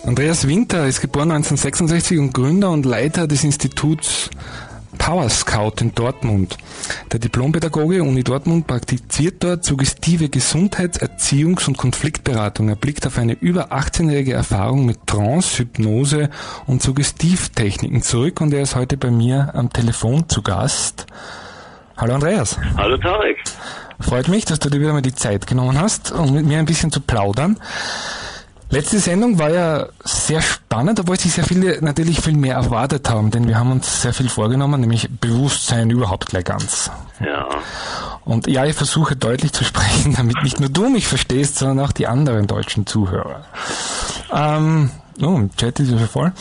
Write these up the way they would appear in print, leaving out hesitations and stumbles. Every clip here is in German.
Andreas Winter ist geboren 1966 und Gründer und Leiter des Instituts Power Scout in Dortmund. Der Diplompädagoge Uni Dortmund praktiziert dort suggestive Gesundheits-, Erziehungs- und Konfliktberatung. Er blickt auf eine über 18-jährige Erfahrung mit Trance, Hypnose und Suggestivtechniken zurück und er ist heute bei mir am Telefon zu Gast. Hallo Andreas. Hallo Tarek. Freut mich, dass du dir wieder mal die Zeit genommen hast, um mit mir ein bisschen zu plaudern. Letzte Sendung war ja sehr spannend, obwohl sich sehr viele natürlich viel mehr erwartet haben, denn wir haben uns sehr viel vorgenommen, nämlich Bewusstsein überhaupt gleich ganz. Ja. Und ja, ich versuche deutlich zu sprechen, damit nicht nur du mich verstehst, sondern auch die anderen deutschen Zuhörer. Im Chat ist ja schon voll.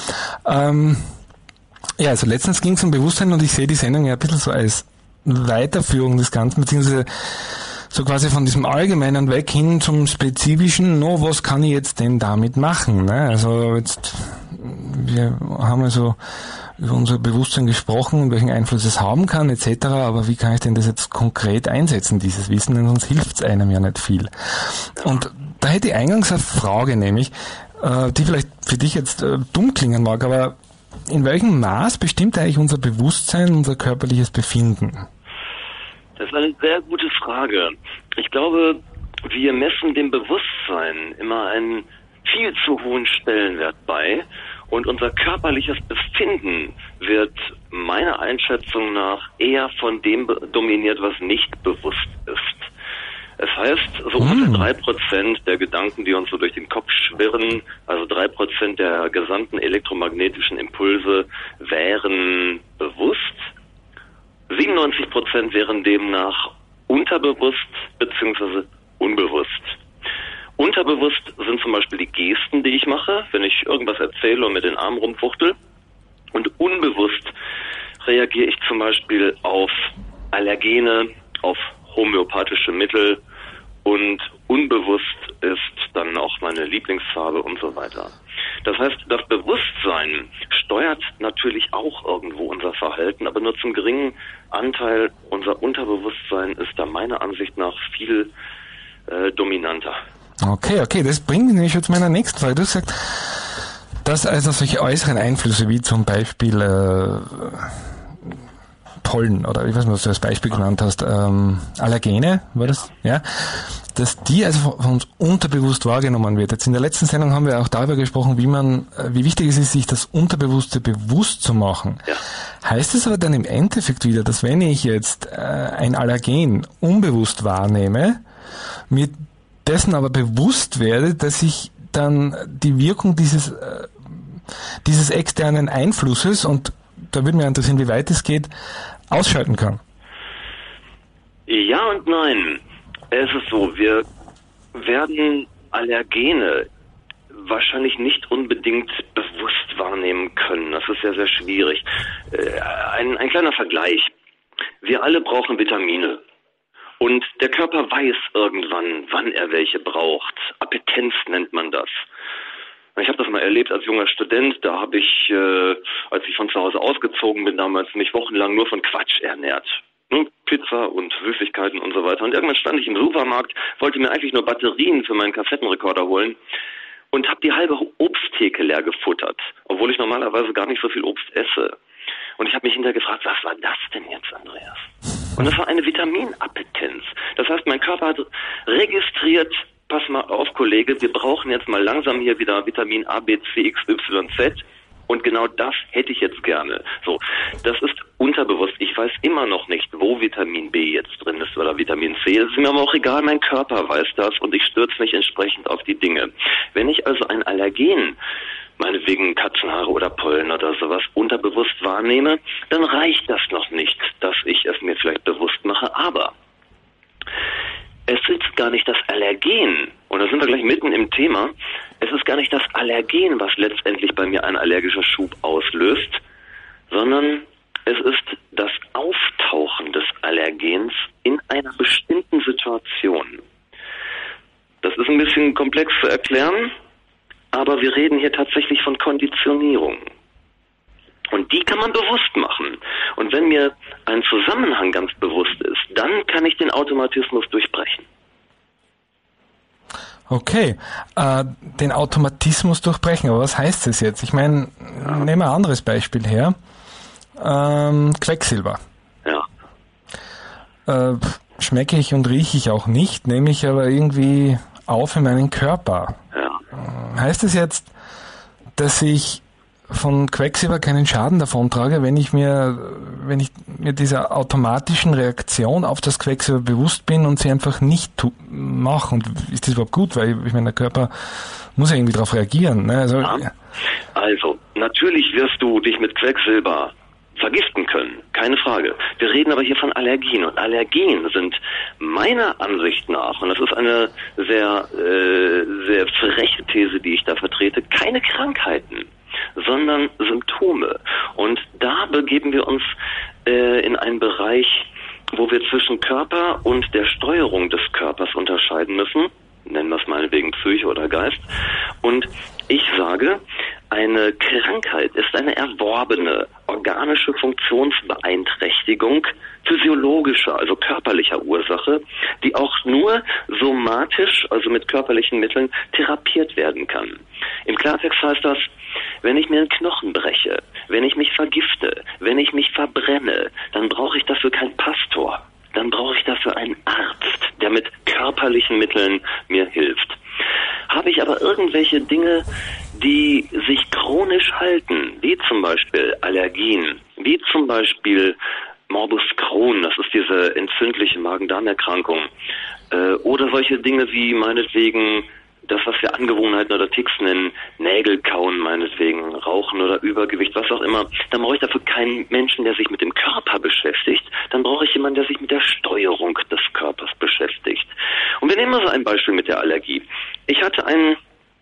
Ja, also letztens ging es um Bewusstsein und ich sehe die Sendung ja ein bisschen so als Weiterführung des Ganzen, beziehungsweise so quasi von diesem Allgemeinen weg hin zum Spezifischen, was kann ich jetzt denn damit machen? Ne? Also jetzt, wir haben also über unser Bewusstsein gesprochen und welchen Einfluss es haben kann, etc., aber wie kann ich denn das jetzt konkret einsetzen, dieses Wissen, denn sonst hilft es einem ja nicht viel. Und da hätte ich eingangs eine Frage, nämlich, die vielleicht für dich jetzt dumm klingen mag, aber in welchem Maß bestimmt eigentlich unser Bewusstsein, unser körperliches Befinden? Das ist eine sehr gute Frage. Ich glaube, wir messen dem Bewusstsein immer einen viel zu hohen Stellenwert bei und unser körperliches Befinden wird meiner Einschätzung nach eher von dem dominiert, was nicht bewusst ist. Es heißt, so ungefähr 3% der Gedanken, die uns so durch den Kopf schwirren, also 3% der gesamten elektromagnetischen Impulse wären bewusst. 97% wären demnach unterbewusst bzw. unbewusst. Unterbewusst sind zum Beispiel die Gesten, die ich mache, wenn ich irgendwas erzähle und mit den Armen rumfuchtel. Und unbewusst reagiere ich zum Beispiel auf Allergene, auf homöopathische Mittel und unbewusst ist dann auch meine Lieblingsfarbe und so weiter. Das heißt, das Bewusstsein steuert natürlich auch irgendwo unser Verhalten, aber nur zum geringen Anteil. Unser Unterbewusstsein ist da meiner Ansicht nach viel dominanter. Okay, das bringt mich nämlich zu meiner nächsten Frage. Du hast gesagt, dass also solche äußeren Einflüsse wie zum Beispiel Pollen oder ich weiß nicht, was du als Beispiel genannt hast, Allergene, war das? Ja. Dass die also von uns unterbewusst wahrgenommen wird. Jetzt in der letzten Sendung haben wir auch darüber gesprochen, wie wichtig es ist, sich das Unterbewusste bewusst zu machen. Ja. Heißt es aber dann im Endeffekt wieder, dass wenn ich jetzt ein Allergen unbewusst wahrnehme, mir dessen aber bewusst werde, dass ich dann die Wirkung dieses externen Einflusses, und da würde mich interessieren, wie weit es geht, ausschalten kann? Ja und nein. Es ist so, wir werden Allergene wahrscheinlich nicht unbedingt bewusst wahrnehmen können. Das ist sehr, sehr schwierig. Ein kleiner Vergleich. Wir alle brauchen Vitamine. Und der Körper weiß irgendwann, wann er welche braucht. Appetenz nennt man das. Ich habe das mal erlebt als junger Student. Da habe ich, als ich von zu Hause ausgezogen bin, damals mich wochenlang nur von Quatsch ernährt. Pizza und Süßigkeiten und so weiter. Und irgendwann stand ich im Supermarkt, wollte mir eigentlich nur Batterien für meinen Kassettenrekorder holen und habe die halbe Obsttheke leer gefuttert, obwohl ich normalerweise gar nicht so viel Obst esse. Und ich habe mich hinterher gefragt, was war das denn jetzt, Andreas? Und das war eine Vitaminappetenz. Das heißt, mein Körper hat registriert, pass mal auf, Kollege, wir brauchen jetzt mal langsam hier wieder Vitamin A, B, C, X, Y, Z. Und genau das hätte ich jetzt gerne. So, das ist unterbewusst. Ich weiß immer noch nicht, wo Vitamin B jetzt drin ist oder Vitamin C. Es ist mir aber auch egal, mein Körper weiß das und ich stürze mich entsprechend auf die Dinge. Wenn ich also ein Allergen, meinetwegen Katzenhaare oder Pollen oder sowas, unterbewusst wahrnehme, dann reicht das noch nicht, dass ich es mir vielleicht bewusst mache. Aber es ist gar nicht das Allergen, und da sind wir gleich mitten im Thema, es ist gar nicht das Allergen, was letztendlich bei mir ein allergischer Schub auslöst, sondern es ist das Auftauchen des Allergens in einer bestimmten Situation. Das ist ein bisschen komplex zu erklären, aber wir reden hier tatsächlich von Konditionierung. Und die kann man bewusst machen. Und wenn mir ein Zusammenhang ganz bewusst ist, dann kann ich den Automatismus durchbrechen. Okay, den Automatismus durchbrechen, aber was heißt das jetzt? Ich meine, nehmen wir ein anderes Beispiel her. Quecksilber. Ja. Schmecke ich und rieche ich auch nicht, nehme ich aber irgendwie auf in meinen Körper. Ja. Heißt das jetzt, dass ich von Quecksilber keinen Schaden davontrage, wenn ich mir dieser automatischen Reaktion auf das Quecksilber bewusst bin und sie einfach nicht mache? Und ist das überhaupt gut? Weil ich meine, der Körper muss ja irgendwie darauf reagieren. Ne? Also, natürlich wirst du dich mit Quecksilber vergiften können, keine Frage. Wir reden aber hier von Allergien und Allergien sind meiner Ansicht nach, und das ist eine sehr, sehr freche These, die ich da vertrete, keine Krankheiten, sondern Symptome. Und da begeben wir uns in einen Bereich, wo wir zwischen Körper und der Steuerung des Körpers unterscheiden müssen. Nennen wir es mal wegen Psyche oder Geist. Und ich sage, eine Krankheit ist eine erworbene organische Funktionsbeeinträchtigung physiologischer, also körperlicher Ursache, die auch nur somatisch, also mit körperlichen Mitteln, therapiert werden kann. Im Klartext heißt das, wenn ich mir einen Knochen breche, wenn ich mich vergifte, wenn ich mich verbrenne, dann brauche ich dafür keinen Pastor. Dann brauche ich dafür einen Arzt, der mit körperlichen Mitteln mir hilft. Habe ich aber irgendwelche Dinge, die sich chronisch halten, wie zum Beispiel Allergien, wie zum Beispiel Morbus Crohn, das ist diese entzündliche Magen-Darm-Erkrankung, oder solche Dinge wie meinetwegen das, was wir Angewohnheiten oder Ticks nennen, Nägel kauen meinetwegen, Rauchen oder Übergewicht, was auch immer, dann brauche ich dafür keinen Menschen, der sich mit dem Körper beschäftigt, dann brauche ich jemanden, der sich mit der Steuerung des Körpers beschäftigt. Und wir nehmen mal so ein Beispiel mit der Allergie. Ich hatte einen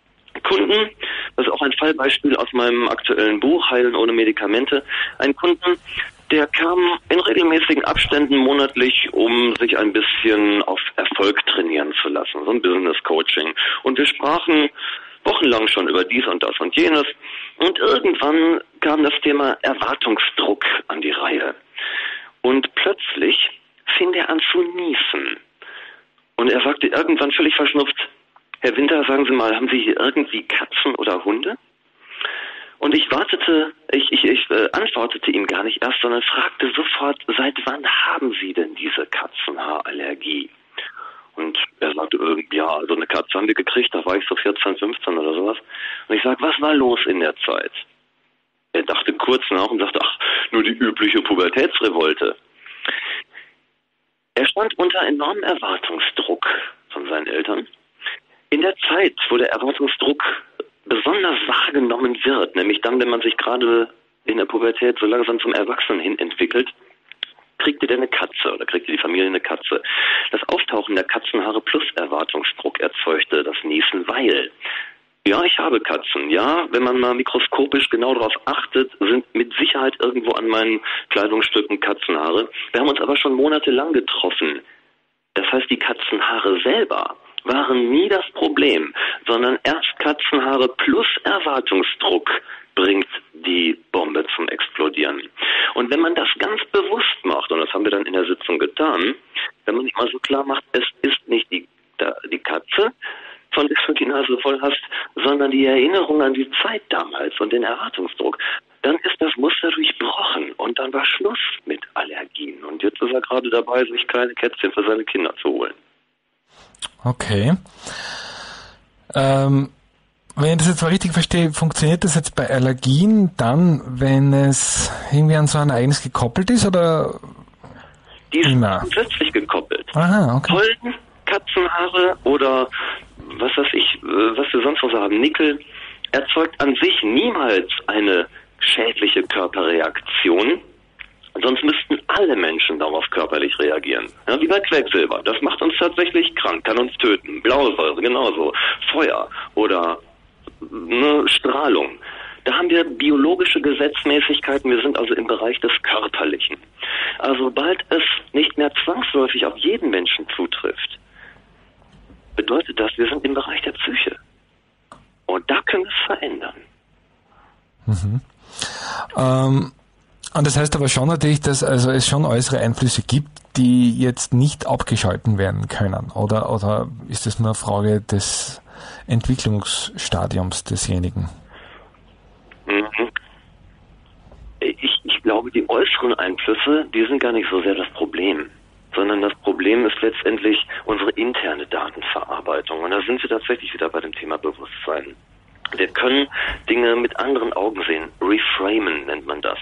Kunden, das ist auch ein Fallbeispiel aus meinem aktuellen Buch, Heilen ohne Medikamente, einen Kunden, der kam in regelmäßigen Abständen monatlich, um sich ein bisschen auf Erfolg trainieren zu lassen, so ein Business-Coaching. Und wir sprachen wochenlang schon über dies und das und jenes. Und irgendwann kam das Thema Erwartungsdruck an die Reihe. Und plötzlich fing er an zu niesen. Und er sagte irgendwann völlig verschnupft, Herr Winter, sagen Sie mal, haben Sie hier irgendwie Katzen oder Hunde? Und ich antwortete ihm gar nicht erst, sondern fragte sofort, seit wann haben Sie denn diese Katzenhaarallergie? Und er sagte, ja, also eine Katze haben wir gekriegt, da war ich so 14, 15 oder sowas. Und ich sage, was war los in der Zeit? Er dachte kurz nach und sagte, ach, nur die übliche Pubertätsrevolte. Er stand unter enormem Erwartungsdruck von seinen Eltern. In der Zeit, wo der Erwartungsdruck besonders wahrgenommen wird, nämlich dann, wenn man sich gerade in der Pubertät so langsam zum Erwachsenen hin entwickelt, kriegte der eine Katze oder kriegte die Familie eine Katze. Das Auftauchen der Katzenhaare plus Erwartungsdruck erzeugte das Niesen, weil, ja, ich habe Katzen, ja, wenn man mal mikroskopisch genau darauf achtet, sind mit Sicherheit irgendwo an meinen Kleidungsstücken Katzenhaare. Wir haben uns aber schon monatelang getroffen. Das heißt, die Katzenhaare selber waren nie das Problem, sondern erst Katzenhaare plus Erwartungsdruck bringt die Bombe zum Explodieren. Und wenn man das ganz bewusst macht, und das haben wir dann in der Sitzung getan, wenn man sich mal so klar macht, es ist nicht die Katze, von der du die Nase voll hast, sondern die Erinnerung an die Zeit damals und den Erwartungsdruck, dann ist das Muster durchbrochen und dann war Schluss mit Allergien. Und jetzt ist er gerade dabei, sich kleine Kätzchen für seine Kinder zu holen. Okay. Wenn ich das jetzt mal richtig verstehe, funktioniert das jetzt bei Allergien dann, wenn es irgendwie an so ein Ereignis gekoppelt ist, oder die ist grundsätzlich gekoppelt. Aha, okay. Pollen, Katzenhaare oder was weiß ich, was wir sonst noch so haben, Nickel, erzeugt an sich niemals eine schädliche Körperreaktion. Sonst müssten alle Menschen darauf körperlich reagieren. Ja, wie bei Quecksilber. Das macht uns tatsächlich krank, kann uns töten. Blausäure, genauso. Feuer oder Strahlung. Da haben wir biologische Gesetzmäßigkeiten. Wir sind also im Bereich des Körperlichen. Also sobald es nicht mehr zwangsläufig auf jeden Menschen zutrifft, bedeutet das, wir sind im Bereich der Psyche. Und da können wir es verändern. Mhm. Und das heißt aber schon natürlich, dass also es schon äußere Einflüsse gibt, die jetzt nicht abgeschalten werden können. Oder ist das nur eine Frage des Entwicklungsstadiums desjenigen? Ich glaube, die äußeren Einflüsse, die sind gar nicht so sehr das Problem, sondern das Problem ist letztendlich unsere interne Datenverarbeitung. Und da sind wir tatsächlich wieder bei dem Thema Bewusstsein. Wir können Dinge mit anderen Augen sehen. Reframen nennt man das.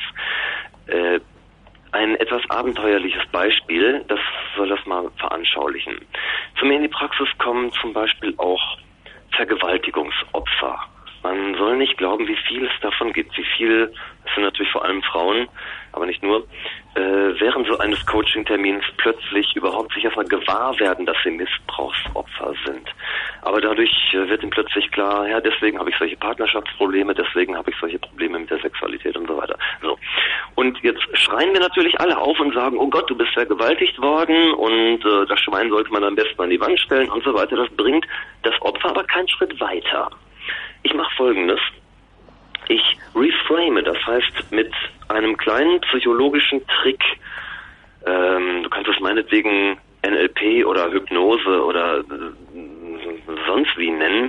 Ein etwas abenteuerliches Beispiel, das soll das mal veranschaulichen. Zu mir in die Praxis kommen zum Beispiel auch Vergewaltigungsopfer. Man soll nicht glauben, wie viel es davon gibt, wie viel, es sind natürlich vor allem Frauen, aber nicht nur, während so eines Coaching-Termins plötzlich überhaupt sich erstmal gewahr werden, dass sie Missbrauchsopfer sind. Aber dadurch wird ihnen plötzlich klar, ja, deswegen habe ich solche Partnerschaftsprobleme, deswegen habe ich solche Probleme mit der Sexualität und so weiter. So. Und jetzt schreien wir natürlich alle auf und sagen, oh Gott, du bist vergewaltigt worden und das Schwein sollte man am besten an die Wand stellen und so weiter. Das bringt das Opfer aber keinen Schritt weiter. Ich mache Folgendes. Ich reframe, das heißt mit einem kleinen psychologischen Trick, du kannst es meinetwegen NLP oder Hypnose oder sonst wie nennen,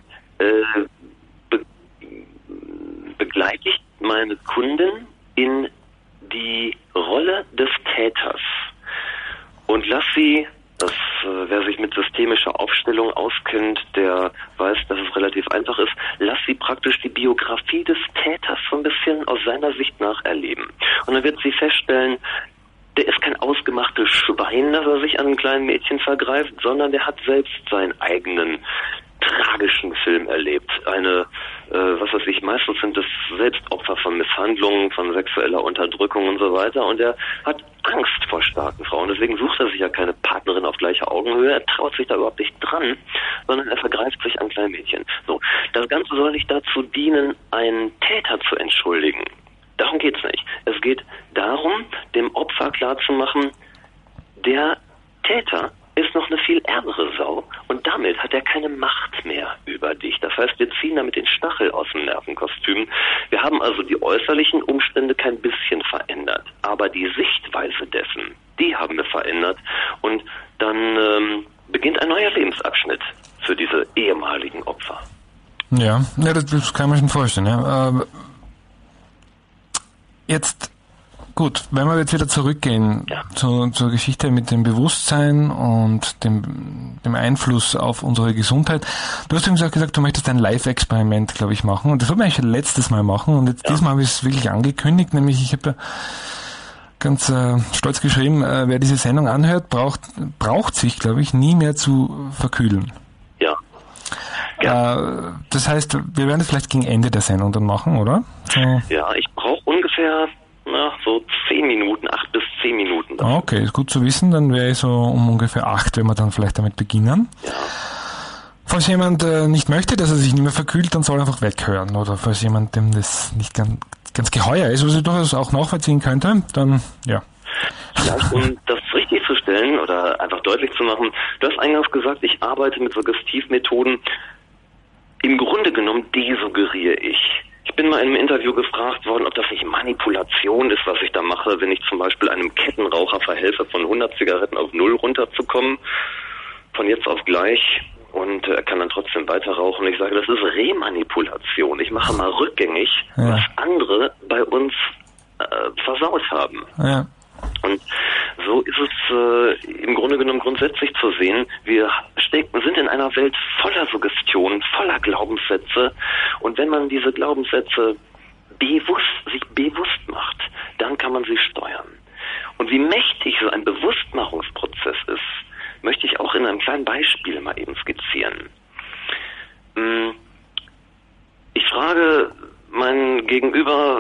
begleite ich meine Kunden in die Rolle des Täters und lass sie, wer sich mit systemischer Aufstellung auskennt, der weiß, dass es relativ einfach ist, lass sie praktisch die Biografie des Täters so ein bisschen aus seiner Sicht nacherleben. Und dann wird sie feststellen, der ist kein ausgemachtes Schwein, dass er sich an einem kleinen Mädchen vergreift, sondern der hat selbst seinen eigenen tragischen Film erlebt. Meistens sind es Selbstopfer von Misshandlungen, von sexueller Unterdrückung und so weiter. Und er hat Angst vor starken Frauen. Deswegen sucht er sich ja keine Partnerin auf gleicher Augenhöhe. Er traut sich da überhaupt nicht dran, sondern er vergreift sich an kleine Mädchen. So, das Ganze soll nicht dazu dienen, einen Täter zu entschuldigen. Darum geht's nicht. Es geht darum, dem Opfer klarzumachen, der Täter ist noch eine viel ärgere Sau und damit hat er keine Macht mehr über dich. Das heißt, wir ziehen damit den Stachel aus dem Nervenkostüm. Wir haben also die äußerlichen Umstände kein bisschen verändert, aber die Sichtweise dessen, die haben wir verändert und dann beginnt ein neuer Lebensabschnitt für diese ehemaligen Opfer. Ja, das kann man schon vorstellen. Ja. Jetzt gut, wenn wir jetzt wieder zurückgehen zur Geschichte mit dem Bewusstsein und dem Einfluss auf unsere Gesundheit. Du hast übrigens auch gesagt, du möchtest ein Live-Experiment, glaube ich, machen. Und das wollten wir eigentlich letztes Mal machen. Und jetzt diesmal habe ich es wirklich angekündigt, nämlich ich habe ganz stolz geschrieben, wer diese Sendung anhört, braucht sich, glaube ich, nie mehr zu verkühlen. Ja. Das heißt, wir werden das vielleicht gegen Ende der Sendung dann machen, oder? So. Ja, ich brauche ungefähr so 10 Minuten, 8 bis 10 Minuten. Dafür. Okay, ist gut zu wissen. Dann wäre ich so um ungefähr 8, wenn wir dann vielleicht damit beginnen. Ja. Falls jemand nicht möchte, dass er sich nicht mehr verkühlt, dann soll er einfach weghören. Oder falls jemand, dem das nicht ganz geheuer ist, was ich durchaus auch nachvollziehen könnte, dann ja. Vielleicht, um das richtig zu stellen oder einfach deutlich zu machen, du hast eingangs gesagt, ich arbeite mit Suggestivmethoden. Im Grunde genommen desuggeriere ich. Ich bin mal in einem Interview gefragt worden, ob das nicht Manipulation ist, was ich da mache, wenn ich zum Beispiel einem Kettenraucher verhelfe, von 100 Zigaretten auf 0 runterzukommen, von jetzt auf gleich, und er kann dann trotzdem weiter rauchen. Ich sage, das ist Remanipulation. Ich mache mal rückgängig, was andere bei uns versaut haben. Ja. Und so ist es im Grunde genommen grundsätzlich zu sehen, wir sind in einer Welt voller Suggestionen, voller Glaubenssätze, und wenn man diese Glaubenssätze sich bewusst macht, dann kann man sie steuern. Und wie mächtig so ein Bewusstmachungsprozess ist, möchte ich auch in einem kleinen Beispiel mal eben skizzieren. Ich frage mein Gegenüber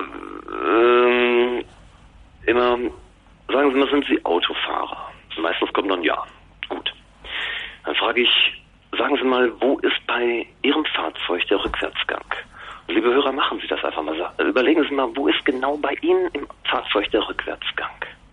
immer, sagen Sie mal, sind Sie Autofahrer? Meistens kommt dann ja. Gut. Dann frage ich, sagen Sie mal, wo ist bei Ihrem Fahrzeug der Rückwärtsgang? Und liebe Hörer, machen Sie das einfach mal. Überlegen Sie mal, wo ist genau bei Ihnen im Fahrzeug der Rückwärtsgang?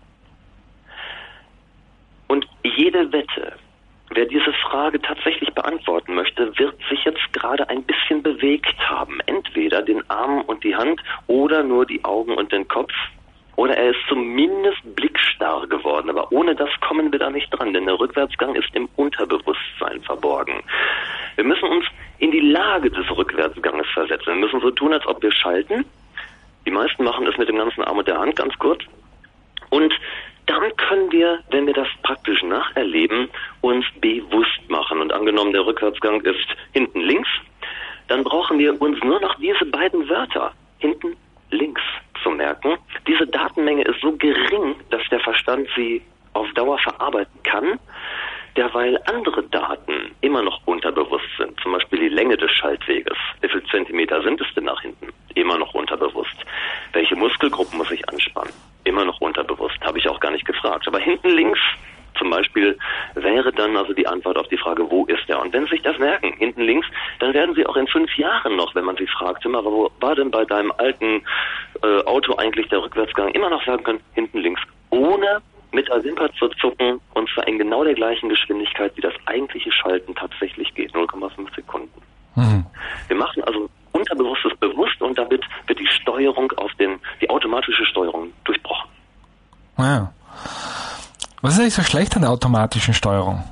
Und jede Wette, wer diese Frage tatsächlich beantworten möchte, wird sich jetzt gerade ein bisschen bewegt haben. Entweder den Arm und die Hand oder nur die Augen und den Kopf. Oder er ist zumindest blickstarr geworden. Aber ohne das kommen wir da nicht dran, denn der Rückwärtsgang ist im Unterbewusstsein verborgen. Wir müssen uns in die Lage des Rückwärtsganges versetzen. Wir müssen so tun, als ob wir schalten. Die meisten machen es mit dem ganzen Arm und der Hand ganz kurz. Und dann können wir, wenn wir das praktisch nacherleben, uns bewusst machen. Und angenommen, der Rückwärtsgang ist hinten links, dann brauchen wir uns nur noch diese beiden Wörter, hinten links, zu merken. Diese Datenmenge ist so gering, dass der Verstand sie auf Dauer verarbeiten kann, derweil andere Daten immer noch unterbewusst sind. Zum Beispiel die Länge des Schaltweges. Wie viel Zentimeter sind es denn nach hinten? Immer noch unterbewusst. Welche Muskelgruppen muss ich anspannen? Immer noch unterbewusst. Habe ich auch gar nicht gefragt. Aber hinten links zum Beispiel wäre dann also die Antwort auf die Frage, wo ist er? Und wenn Sie sich das merken, hinten links, dann werden Sie auch in 5 Jahren noch, wenn man Sie fragt, immer, wo war denn bei deinem alten Auto eigentlich der Rückwärtsgang, immer noch sagen können, hinten links, ohne mit der Wimper zu zucken, und zwar in genau der gleichen Geschwindigkeit, wie das eigentliche Schalten tatsächlich geht, 0,5 Sekunden. Mhm. Wir machen also Unterbewusstes bewusst und damit wird die Steuerung die automatische Steuerung durchbrochen. Ja. Was ist eigentlich so schlecht an der automatischen Steuerung?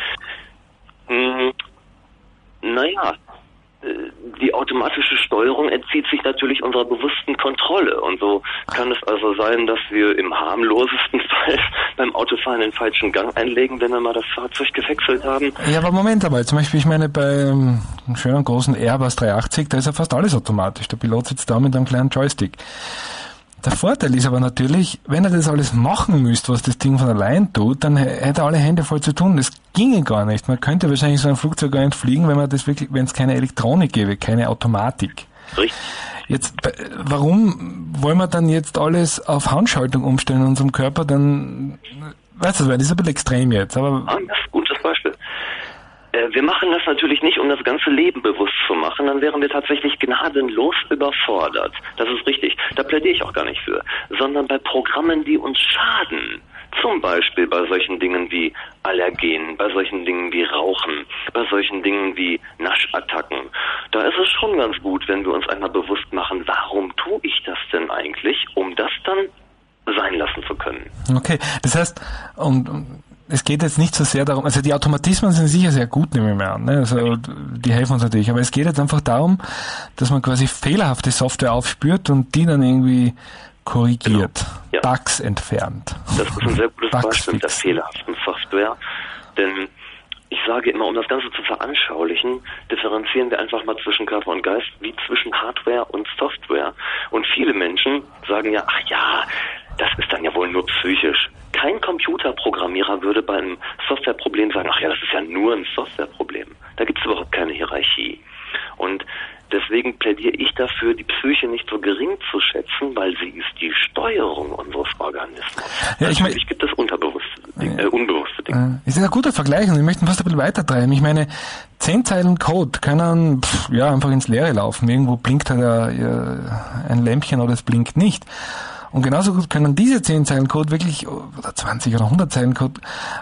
Naja, die automatische Steuerung entzieht sich natürlich unserer bewussten Kontrolle. Und so kann es also sein, dass wir im harmlosesten Fall beim Autofahren den falschen Gang einlegen, wenn wir mal das Fahrzeug gewechselt haben. Ja, aber Moment einmal. Zum Beispiel, ich meine, bei einem schönen großen Airbus 380, da ist ja fast alles automatisch. Der Pilot sitzt da mit einem kleinen Joystick. Der Vorteil ist aber natürlich, wenn er das alles machen müsste, was das Ding von allein tut, dann hätte er alle Hände voll zu tun. Das ginge gar nicht. Man könnte wahrscheinlich so ein Flugzeug gar nicht fliegen, wenn es keine Elektronik gäbe, keine Automatik. Richtig. Jetzt, warum wollen wir dann jetzt alles auf Handschaltung umstellen in unserem Körper? Dann, weißt du, das ist ein bisschen extrem jetzt, aber... Das ist ein gutes Beispiel. Wir machen das natürlich nicht, um das ganze Leben bewusst zu machen, dann wären wir tatsächlich gnadenlos überfordert. Das ist richtig. Da plädiere ich auch gar nicht für. Sondern bei Programmen, die uns schaden. Zum Beispiel bei solchen Dingen wie Allergenen, bei solchen Dingen wie Rauchen, bei solchen Dingen wie Naschattacken. Da ist es schon ganz gut, wenn wir uns einmal bewusst machen, warum tue ich das denn eigentlich, um das dann sein lassen zu können. Okay, das heißt, es geht jetzt nicht so sehr darum, also die Automatismen sind sicher sehr gut, nehme ich mal an, ne? Also die helfen uns natürlich, aber es geht jetzt einfach darum, dass man quasi fehlerhafte Software aufspürt und die dann irgendwie korrigiert, genau. Ja. Bugs entfernt. Das ist ein sehr gutes Beispiel der fehlerhaften Software, denn ich sage immer, um das Ganze zu veranschaulichen, differenzieren wir einfach mal zwischen Körper und Geist wie zwischen Hardware und Software. Und viele Menschen sagen ja, ach ja, das ist dann ja wohl nur psychisch. Kein Computerprogrammierer würde bei einem Softwareproblem sagen, ach ja, das ist ja nur ein Softwareproblem. Da gibt es überhaupt keine Hierarchie. Und deswegen plädiere ich dafür, die Psyche nicht so gering zu schätzen, weil sie ist die Steuerung unseres Organismus. Ja, natürlich gibt es unbewusste Dinge. Ist ein guter Vergleich und ich möchte fast ein bisschen weitertreiben. Ich meine, 10 Zeilen Code können einfach ins Leere laufen. Irgendwo blinkt halt ein Lämpchen oder es blinkt nicht. Und genauso gut können diese 10 Zeilen Code wirklich, oder 20 oder 100 Zeilen Code,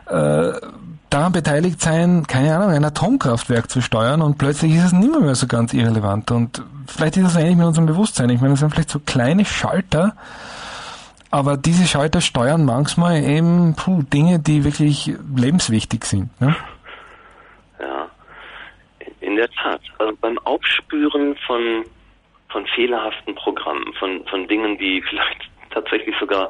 daran beteiligt sein, keine Ahnung, ein Atomkraftwerk zu steuern und plötzlich ist es nicht mehr so ganz irrelevant. Und vielleicht ist das ähnlich mit unserem Bewusstsein. Ich meine, das sind vielleicht so kleine Schalter, aber diese Schalter steuern manchmal eben Dinge, die wirklich lebenswichtig sind. Ne? Ja, in der Tat. Also beim Aufspüren von fehlerhaften Programmen, von Dingen, die vielleicht tatsächlich sogar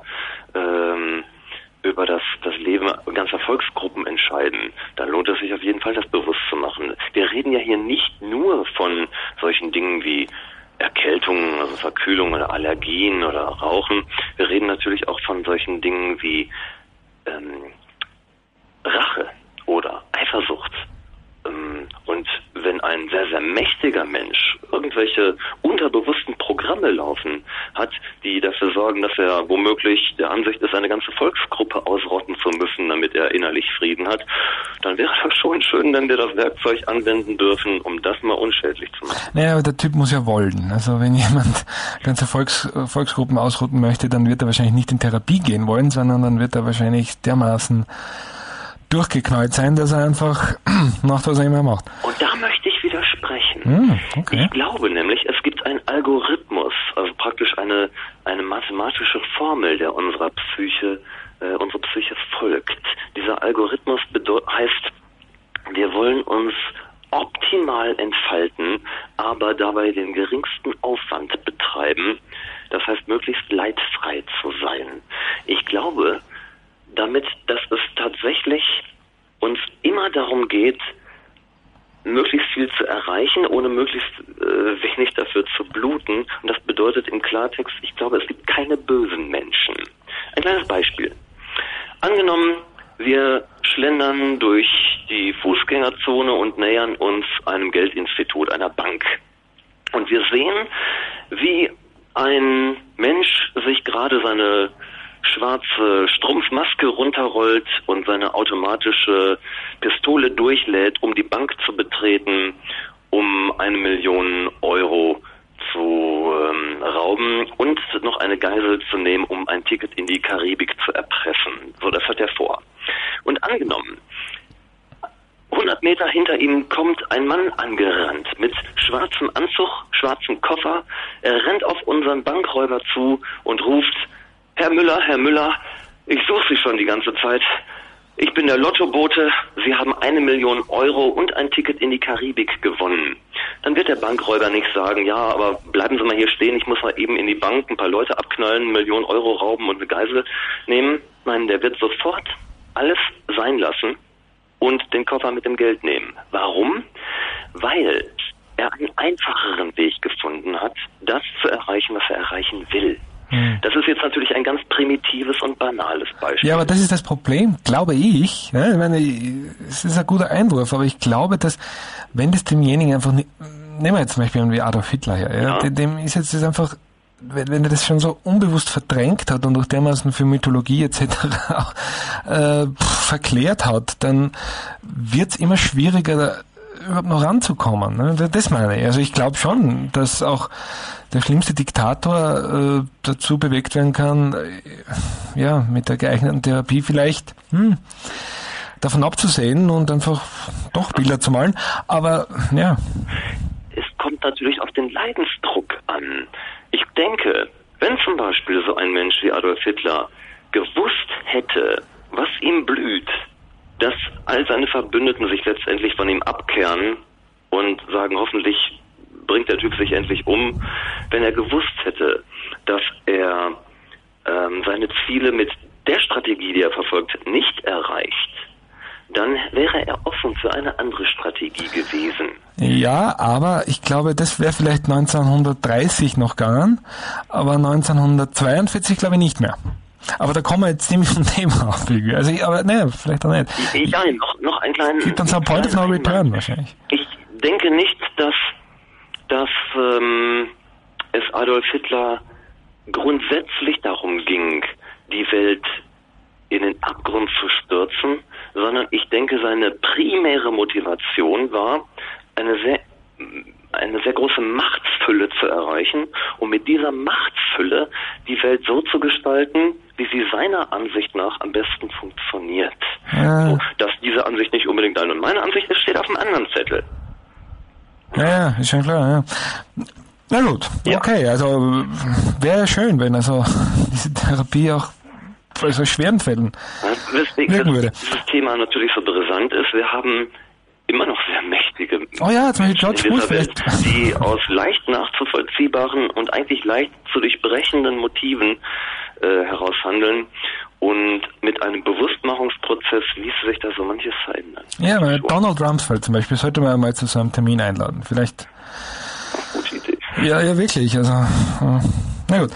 über das Leben ganzer Volksgruppen entscheiden, dann lohnt es sich auf jeden Fall, das bewusst zu machen. Wir reden ja hier nicht nur von solchen Dingen wie Erkältungen, also Verkühlung oder Allergien oder Rauchen. Wir reden natürlich auch von solchen Dingen wie Rache oder Eifersucht. Und wenn ein sehr, sehr mächtiger Mensch irgendwelche unterbewussten Programme laufen hat, die dafür sorgen, dass er womöglich der Ansicht ist, eine ganze Volksgruppe ausrotten zu müssen, damit er innerlich Frieden hat, dann wäre das schon schön, wenn wir das Werkzeug anwenden dürfen, um das mal unschädlich zu machen. Naja, aber der Typ muss ja wollen. Also wenn jemand ganze Volksgruppen ausrotten möchte, dann wird er wahrscheinlich nicht in Therapie gehen wollen, sondern dann wird er wahrscheinlich dermaßen durchgeknallt sein, dass er einfach macht, was er immer macht. Und da möchte ich widersprechen. Okay. Ich glaube nämlich, es gibt einen Algorithmus, also praktisch eine mathematische Formel, der unsere Psyche folgt. Dieser Algorithmus heißt, wir wollen uns optimal entfalten, aber dabei den geringsten Aufwand betreiben. Das heißt, möglichst leidfrei zu sein. Ich glaube damit, dass es tatsächlich uns immer darum geht, möglichst viel zu erreichen, ohne möglichst wenig dafür zu bluten. Und das bedeutet im Klartext, ich glaube, es gibt keine bösen Menschen. Ein kleines Beispiel. Angenommen, wir schlendern durch die Fußgängerzone und nähern uns einem Geldinstitut, einer Bank. Und wir sehen, wie ein Mensch sich gerade seine schwarze Strumpfmaske runterrollt und seine automatische Pistole durchlädt, um die Bank zu betreten, um 1 Million Euro zu rauben und noch eine Geisel zu nehmen, um ein Ticket in die Karibik zu erpressen. So, das hat er vor. Und angenommen, 100 Meter hinter ihm kommt ein Mann angerannt mit schwarzem Anzug, schwarzem Koffer. Er rennt auf unseren Bankräuber zu und ruft: Herr Müller, ich suche Sie schon die ganze Zeit. Ich bin der Lottobote. Sie haben 1 Million Euro und ein Ticket in die Karibik gewonnen. Dann wird der Bankräuber nicht sagen, ja, aber bleiben Sie mal hier stehen, ich muss mal eben in die Bank ein paar Leute abknallen, 1 Million Euro rauben und eine Geisel nehmen. Nein, der wird sofort alles sein lassen und den Koffer mit dem Geld nehmen. Warum? Weil er einen einfacheren Weg gefunden hat, das zu erreichen, was er erreichen will. Das ist jetzt natürlich ein ganz primitives und banales Beispiel. Ja, aber das ist das Problem, glaube ich. Ja, ich meine, es ist ein guter Einwurf, aber ich glaube, dass, wenn das demjenigen einfach nicht, nehmen wir jetzt zum Beispiel wie Adolf Hitler her, ja. Dem ist jetzt das einfach, wenn er das schon so unbewusst verdrängt hat und durch dermaßen für Mythologie etc. Verklärt hat, dann wird's immer schwieriger, überhaupt noch ranzukommen. Ne? Das meine ich. Also ich glaube schon, dass auch der schlimmste Diktator dazu bewegt werden kann, ja, mit der geeigneten Therapie vielleicht davon abzusehen und einfach doch Bilder zu malen. Aber ja. Es kommt natürlich auf den Leidensdruck an. Ich denke, wenn zum Beispiel so ein Mensch wie Adolf Hitler gewusst hätte, was ihm blüht, dass all seine Verbündeten sich letztendlich von ihm abkehren und sagen, hoffentlich bringt der Typ sich endlich um. Wenn er gewusst hätte, dass er seine Ziele mit der Strategie, die er verfolgt, nicht erreicht, dann wäre er offen für eine andere Strategie gewesen. Ja, aber ich glaube, das wäre vielleicht 1930 noch gegangen, aber 1942 glaube ich nicht mehr. Aber da kommen wir jetzt ziemlich vom Thema ab. Also, aber ne, vielleicht auch nicht. Ja, noch ein kleines. Gibt uns ein Point of No Return wahrscheinlich. Ich denke nicht, dass es Adolf Hitler grundsätzlich darum ging, die Welt in den Abgrund zu stürzen, sondern ich denke, seine primäre Motivation war, eine sehr große Machtfülle zu erreichen und mit dieser Machtfülle die Welt so zu gestalten, wie sie seiner Ansicht nach am besten funktioniert. Ja. So, dass diese Ansicht nicht unbedingt deine und meine Ansicht ist, steht auf einem anderen Zettel. Ja, ist schon klar, ja. Na gut, ja. Okay, also wäre schön, wenn also diese Therapie auch bei so schweren Fällen wirken würde. Dieses Thema natürlich so brisant ist, wir haben immer noch sehr mächtige zum Beispiel George Bush Welt, die aus leicht nachzuvollziehbaren und eigentlich leicht zu durchbrechenden Motiven heraus handeln und mit einem Bewusstmachungsprozess ließe sich da so manches verändern. Ja, weil Donald Rumsfeld zum Beispiel sollte man mal zu so einem Termin einladen. Vielleicht. Gute Idee. Ja, wirklich. Also, na gut.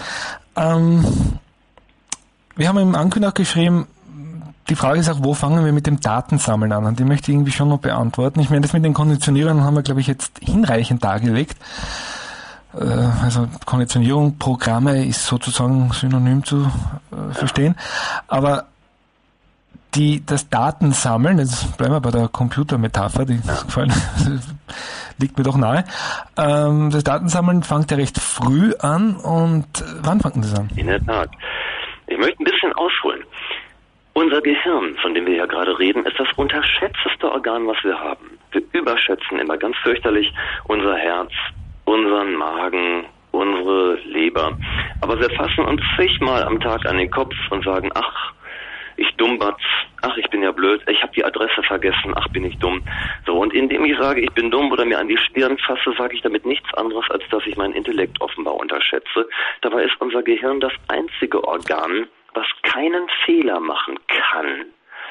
Wir haben im Ankündigung geschrieben, die Frage ist auch, wo fangen wir mit dem Datensammeln an? Und die möchte ich irgendwie schon noch beantworten. Ich meine, das mit den Konditionierern haben wir, glaube ich, jetzt hinreichend dargelegt. Also Konditionierung, Programme ist sozusagen synonym zu verstehen. Aber das Datensammeln, jetzt bleiben wir bei der Computermetapher, die ist gefallen, liegt mir doch nahe. Das Datensammeln fängt ja recht früh an und wann fängt das an? In der Tat. Ich möchte ein bisschen ausholen. Unser Gehirn, von dem wir ja gerade reden, ist das unterschätzteste Organ, was wir haben. Wir überschätzen immer ganz fürchterlich unser Herz, unseren Magen, unsere Leber. Aber wir fassen uns zigmal am Tag an den Kopf und sagen, ach, ich Dummbatz, ach, ich bin ja blöd, ich habe die Adresse vergessen, ach, bin ich dumm. So, und indem ich sage, ich bin dumm oder mir an die Stirn fasse, sage ich damit nichts anderes, als dass ich meinen Intellekt offenbar unterschätze. Dabei ist unser Gehirn das einzige Organ, was keinen Fehler machen kann.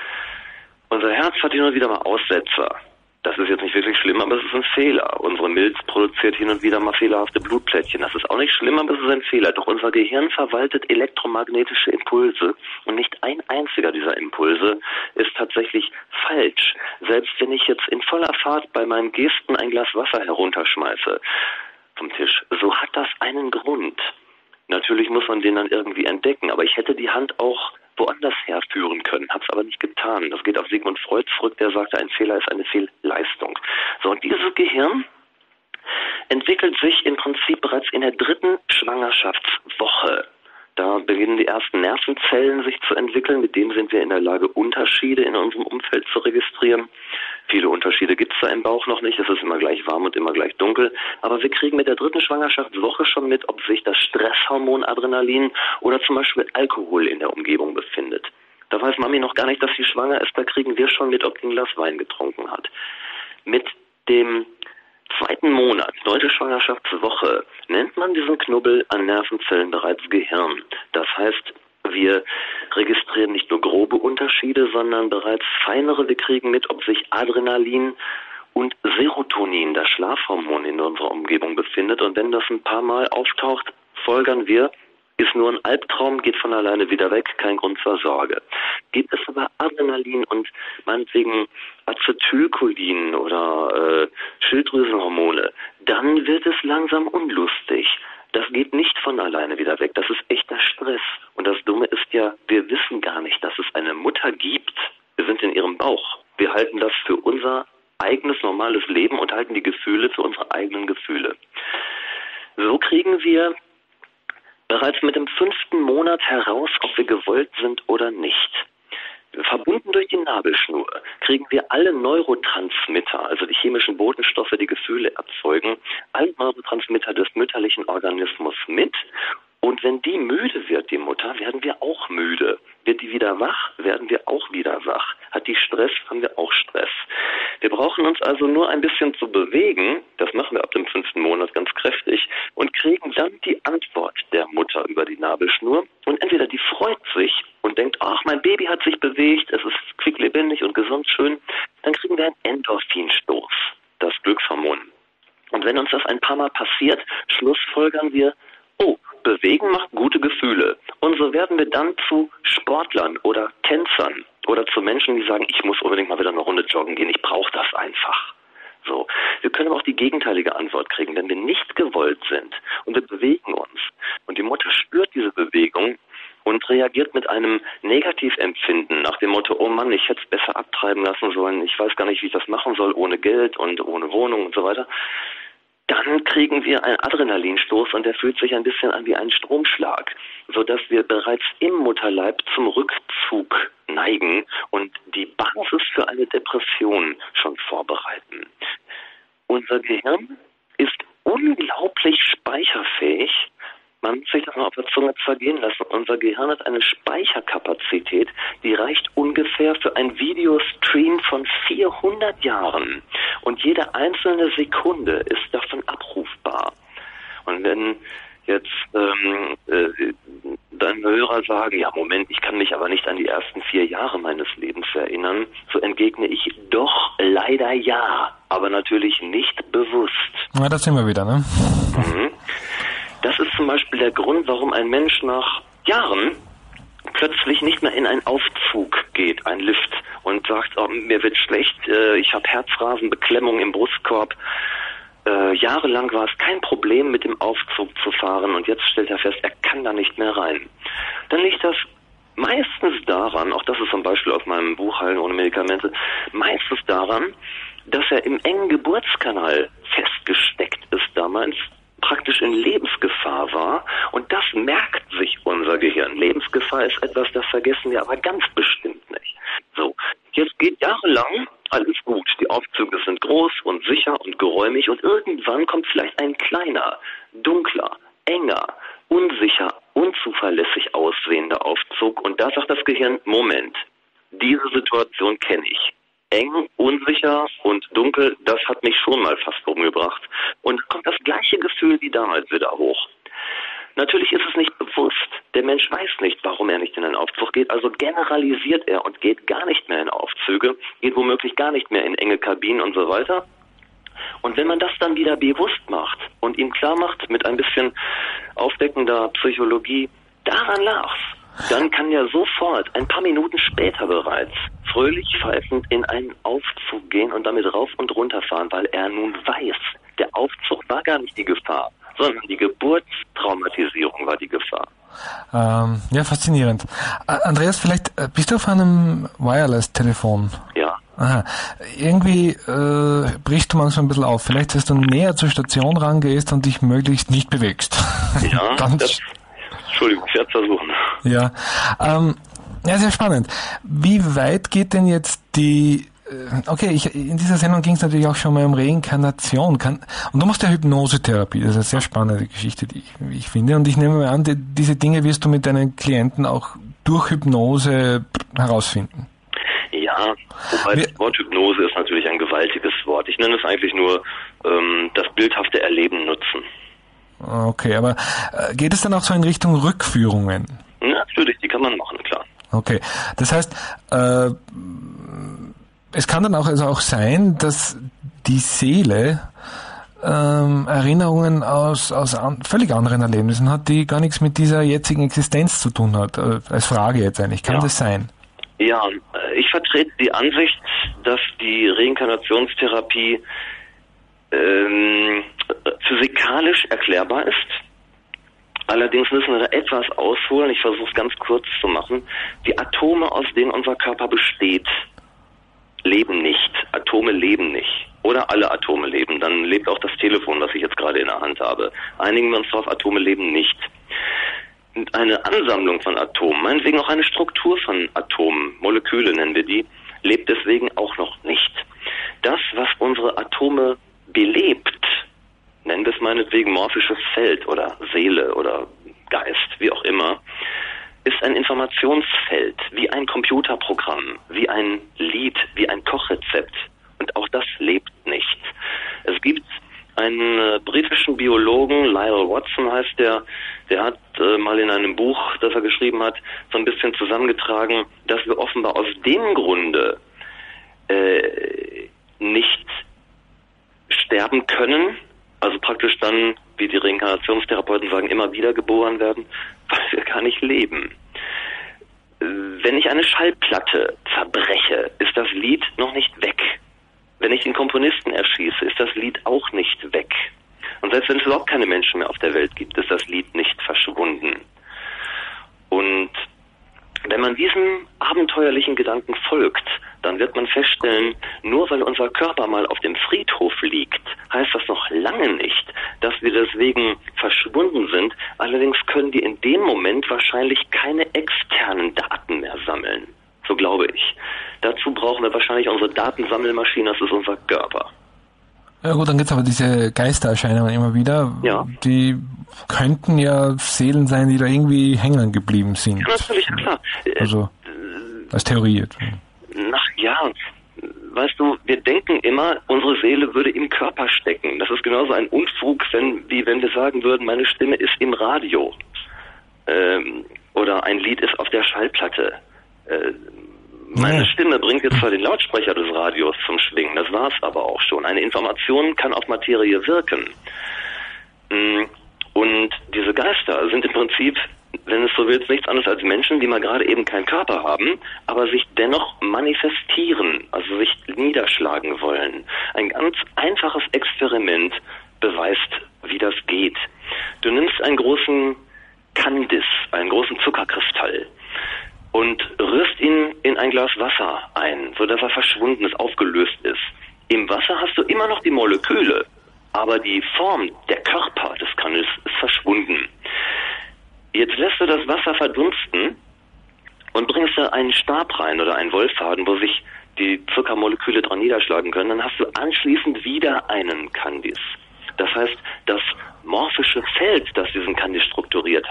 Unser Herz hat hin und wieder mal Aussetzer. Das ist jetzt nicht wirklich schlimm, aber es ist ein Fehler. Unsere Milz produziert hin und wieder mal fehlerhafte Blutplättchen. Das ist auch nicht schlimm, aber es ist ein Fehler. Doch unser Gehirn verwaltet elektromagnetische Impulse und nicht ein einziger dieser Impulse ist tatsächlich falsch. Selbst wenn ich jetzt in voller Fahrt bei meinen Gesten ein Glas Wasser herunterschmeiße vom Tisch, so hat das einen Grund. Natürlich muss man den dann irgendwie entdecken, aber ich hätte die Hand auch woanders herführen können, habe es aber nicht getan. Das geht auf Sigmund Freud zurück, der sagte, ein Fehler ist eine Fehlleistung. So, und dieses Gehirn entwickelt sich im Prinzip bereits in der 3. Schwangerschaftswoche. Da beginnen die ersten Nervenzellen sich zu entwickeln, mit denen sind wir in der Lage, Unterschiede in unserem Umfeld zu registrieren. Viele Unterschiede gibt es da im Bauch noch nicht, es ist immer gleich warm und immer gleich dunkel, aber wir kriegen mit der 3. Schwangerschaftswoche schon mit, ob sich das Stresshormon Adrenalin oder zum Beispiel Alkohol in der Umgebung befindet. Da weiß Mami noch gar nicht, dass sie schwanger ist, da kriegen wir schon mit, ob sie ein Glas Wein getrunken hat. Mit dem 2. Monat, 9. Schwangerschaftswoche, nennt man diesen Knubbel an Nervenzellen bereits Gehirn. Das heißt, wir registrieren nicht nur grobe Unterschiede, sondern bereits feinere. Wir kriegen mit, ob sich Adrenalin und Serotonin, das Schlafhormon, in unserer Umgebung befindet. Und wenn das ein paar Mal auftaucht, folgern wir, ist nur ein Albtraum, geht von alleine wieder weg, kein Grund zur Sorge. Gibt es aber Adrenalin und meinetwegen Acetylcholin oder Schilddrüsenhormone, dann wird es langsam unlustig. Das geht nicht von alleine wieder weg. Das ist echter Stress. Und das Dumme ist ja, wir wissen gar nicht, dass es eine Mutter gibt. Wir sind in ihrem Bauch. Wir halten das für unser eigenes normales Leben und halten die Gefühle für unsere eigenen Gefühle. So kriegen wir bereits mit dem 5. Monat heraus, ob wir gewollt sind oder nicht. Verbunden durch die Nabelschnur kriegen wir alle Neurotransmitter, also die chemischen Botenstoffe, die Gefühle erzeugen, alle Neurotransmitter des mütterlichen Organismus mit. Und wenn die müde wird, die Mutter, werden wir auch müde. Wird die wieder wach, werden wir auch wieder wach. Hat die Stress, haben wir auch Stress. Wir brauchen uns also nur ein bisschen zu bewegen, das machen wir ab dem 5. Monat ganz kräftig, und kriegen dann die Antwort der Mutter über die Nabelschnur. Und entweder die freut sich und denkt, ach, mein Baby hat sich bewegt, es ist quicklebendig und gesund, schön, dann kriegen wir einen Endorphinstoß, das Glückshormon. Und wenn uns das ein paar Mal passiert, schlussfolgern wir, oh, Bewegen macht gute Gefühle. Und so werden wir dann zu Sportlern oder Tänzern oder zu Menschen, die sagen, ich muss unbedingt mal wieder eine Runde joggen gehen, ich brauche das einfach. So. Wir können aber auch die gegenteilige Antwort kriegen, wenn wir nicht gewollt sind und wir bewegen uns. Und die Mutter spürt diese Bewegung und reagiert mit einem Negativempfinden nach dem Motto, oh Mann, ich hätte es besser abtreiben lassen sollen, ich weiß gar nicht, wie ich das machen soll, ohne Geld und ohne Wohnung und so weiter. Dann kriegen wir einen Adrenalinstoß und der fühlt sich ein bisschen an wie ein Stromschlag, sodass wir bereits im Mutterleib zum Rückzug neigen und die Basis für eine Depression schon vorbereiten. Unser Gehirn ist unglaublich speicherfähig. Man muss sich das mal auf der Zunge zergehen lassen. Unser Gehirn hat eine Speicherkapazität, die reicht ungefähr für einen Videostream von 400 Jahren. Und jede einzelne Sekunde ist davon abrufbar. Und wenn jetzt deine Hörer sagen, ja Moment, ich kann mich aber nicht an die ersten 4 Jahre meines Lebens erinnern, so entgegne ich doch leider ja, aber natürlich nicht bewusst. Na, das sehen wir wieder, ne? Mhm. Das ist zum Beispiel der Grund, warum ein Mensch nach Jahren plötzlich nicht mehr in einen Aufzug geht, einen Lift, und sagt, oh, mir wird schlecht, ich habe Herzrasen, Beklemmung im Brustkorb. Jahrelang war es kein Problem, mit dem Aufzug zu fahren, und jetzt stellt er fest, er kann da nicht mehr rein. Dann liegt das meistens daran, auch das ist zum Beispiel aus meinem Buch Heilen ohne Medikamente, meistens daran, dass er im engen Geburtskanal festgesteckt ist damals, praktisch in Lebensgefahr war, und das merkt sich unser Gehirn. Lebensgefahr ist etwas, das vergessen wir aber ganz bestimmt nicht. So, jetzt geht jahrelang alles gut. Die Aufzüge sind groß und sicher und geräumig, und irgendwann kommt vielleicht ein kleiner, dunkler, enger, unsicher, unzuverlässig aussehender Aufzug. Und da sagt das Gehirn, Moment, diese Situation kenne ich. Eng, unsicher und dunkel, das hat mich schon mal fast umgebracht. Und kommt das gleiche Gefühl wie damals wieder hoch. Natürlich ist es nicht bewusst. Der Mensch weiß nicht, warum er nicht in einen Aufzug geht. Also generalisiert er und geht gar nicht mehr in Aufzüge, geht womöglich gar nicht mehr in enge Kabinen und so weiter. Und wenn man das dann wieder bewusst macht und ihm klar macht mit ein bisschen aufdeckender Psychologie, daran lag's, dann kann er sofort, ein paar Minuten später bereits, fröhlich pfeifend in einen Aufzug gehen und damit rauf und runter fahren, weil er nun weiß, der Aufzug war gar nicht die Gefahr, sondern die Geburtstraumatisierung war die Gefahr. Ja, faszinierend. Andreas, vielleicht bist du auf einem Wireless-Telefon? Ja. Aha. Irgendwie brichst du manchmal ein bisschen auf. Vielleicht, dass du näher zur Station rangehst und dich möglichst nicht bewegst. Ja, Entschuldigung, ich werde es versuchen. Ja. Ja, sehr spannend. Wie weit geht denn jetzt die... Okay, in dieser Sendung ging es natürlich auch schon mal um Reinkarnation. Und du machst ja Hypnosetherapie. Das ist eine sehr spannende Geschichte, die ich finde. Und ich nehme mal an, diese Dinge wirst du mit deinen Klienten auch durch Hypnose herausfinden. Ja, wobei das Wort Hypnose ist natürlich ein gewaltiges Wort. Ich nenne es eigentlich nur das bildhafte Erleben nutzen. Okay, aber geht es dann auch so in Richtung Rückführungen? Natürlich, die kann man machen, klar. Okay, das heißt, es kann dann auch sein, dass die Seele Erinnerungen aus völlig anderen Erlebnissen hat, die gar nichts mit dieser jetzigen Existenz zu tun hat. Als Frage jetzt eigentlich. Kann das sein? Ja, ich vertrete die Ansicht, dass die Reinkarnationstherapie physikalisch erklärbar ist. Allerdings müssen wir da etwas ausholen. Ich versuche es ganz kurz zu machen. Die Atome, aus denen unser Körper besteht, leben nicht. Atome leben nicht. Oder alle Atome leben. Dann lebt auch das Telefon, was ich jetzt gerade in der Hand habe. Einigen wir uns darauf, Atome leben nicht. Und eine Ansammlung von Atomen, meinetwegen auch eine Struktur von Atomen, Moleküle nennen wir die, lebt deswegen auch noch nicht. Das, was unsere Atome belebt, nennen wir es meinetwegen morphisches Feld oder Seele oder Geist, wie auch immer, ist ein Informationsfeld, wie ein Computerprogramm, wie ein Lied, wie ein Kochrezept. Und auch das lebt nicht. Es gibt einen britischen Biologen, Lyle Watson heißt der hat mal in einem Buch, das er geschrieben hat, so ein bisschen zusammengetragen, dass wir offenbar aus dem Grunde nicht sterben können, also praktisch dann, wie die Reinkarnationstherapeuten sagen, immer wieder geboren werden, weil wir gar nicht leben. Wenn ich eine Schallplatte zerbreche, ist das Lied noch nicht weg. Wenn ich den Komponisten erschieße, ist das Lied auch nicht weg. Und selbst wenn es überhaupt keine Menschen mehr auf der Welt gibt, ist das Lied nicht verschwunden. Und wenn man diesem abenteuerlichen Gedanken folgt, dann wird man feststellen, nur weil unser Körper mal auf dem Friedhof liegt, heißt das noch lange nicht, dass wir deswegen verschwunden sind. Allerdings können wir in dem Moment wahrscheinlich keine externen Daten mehr sammeln. So glaube ich. Dazu brauchen wir wahrscheinlich unsere Datensammelmaschine, das ist unser Körper. Ja gut, dann gibt es aber diese Geistererscheinungen immer wieder. Ja. Die könnten ja Seelen sein, die da irgendwie hängen geblieben sind. Ja, natürlich, klar. Also als Theorie jetzt. Ja, weißt du, wir denken immer, unsere Seele würde im Körper stecken. Das ist genauso ein Unfug, wie wenn wir sagen würden, meine Stimme ist im Radio. Oder ein Lied ist auf der Schallplatte. Meine Stimme bringt jetzt zwar den Lautsprecher des Radios zum Schwingen, das war's aber auch schon. Eine Information kann auf Materie wirken. Und diese Geister sind im Prinzip, wenn es so willst, nichts anderes als Menschen, die mal gerade eben keinen Körper haben, aber sich dennoch manifestieren, also sich niederschlagen wollen. Ein ganz einfaches Experiment beweist, wie das geht. Du nimmst einen großen Kandis, einen großen Zuckerkristall, und rührst ihn in ein Glas Wasser ein, sodass er verschwunden ist, aufgelöst ist. Im Wasser hast du immer noch die Moleküle, aber die Form, der Körper des Kandis ist verschwunden. Jetzt lässt du das Wasser verdunsten und bringst da einen Stab rein oder einen Wollfaden, wo sich die Zuckermoleküle dran niederschlagen können. Dann hast du anschließend wieder einen Kandis. Das heißt, das morphische Feld, das diesen Kandis strukturiert,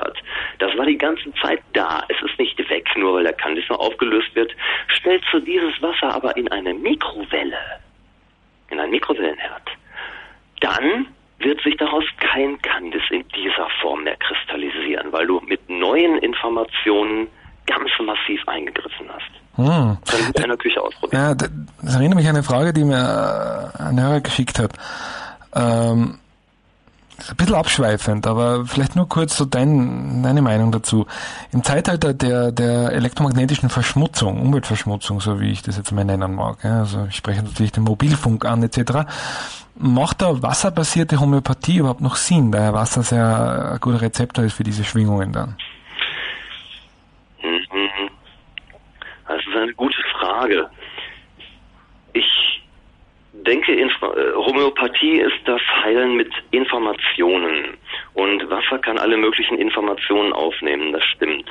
war die ganze Zeit da. Es ist nicht weg, nur weil der Kandis aufgelöst wird. Stellst du dieses Wasser aber in eine Mikrowelle, in einen Mikrowellenherd, dann wird sich daraus kein Kandis in dieser Form mehr kristallisieren, weil du mit neuen Informationen ganz massiv eingegriffen hast. Können wir in der Küche ausprobieren. Ja, das erinnert mich an eine Frage, die mir ein Hörer geschickt hat. Ist ein bisschen abschweifend, aber vielleicht nur kurz so deine Meinung dazu. Im Zeitalter der elektromagnetischen Verschmutzung, Umweltverschmutzung, so wie ich das jetzt mal nennen mag, ja, also ich spreche natürlich den Mobilfunk an etc., macht da wasserbasierte Homöopathie überhaupt noch Sinn, da ja Wasser sehr ein guter Rezeptor ist für diese Schwingungen dann? Das ist eine gute Frage. Ich denke, Homöopathie ist das Heilen mit Informationen. Und Wasser kann alle möglichen Informationen aufnehmen, das stimmt.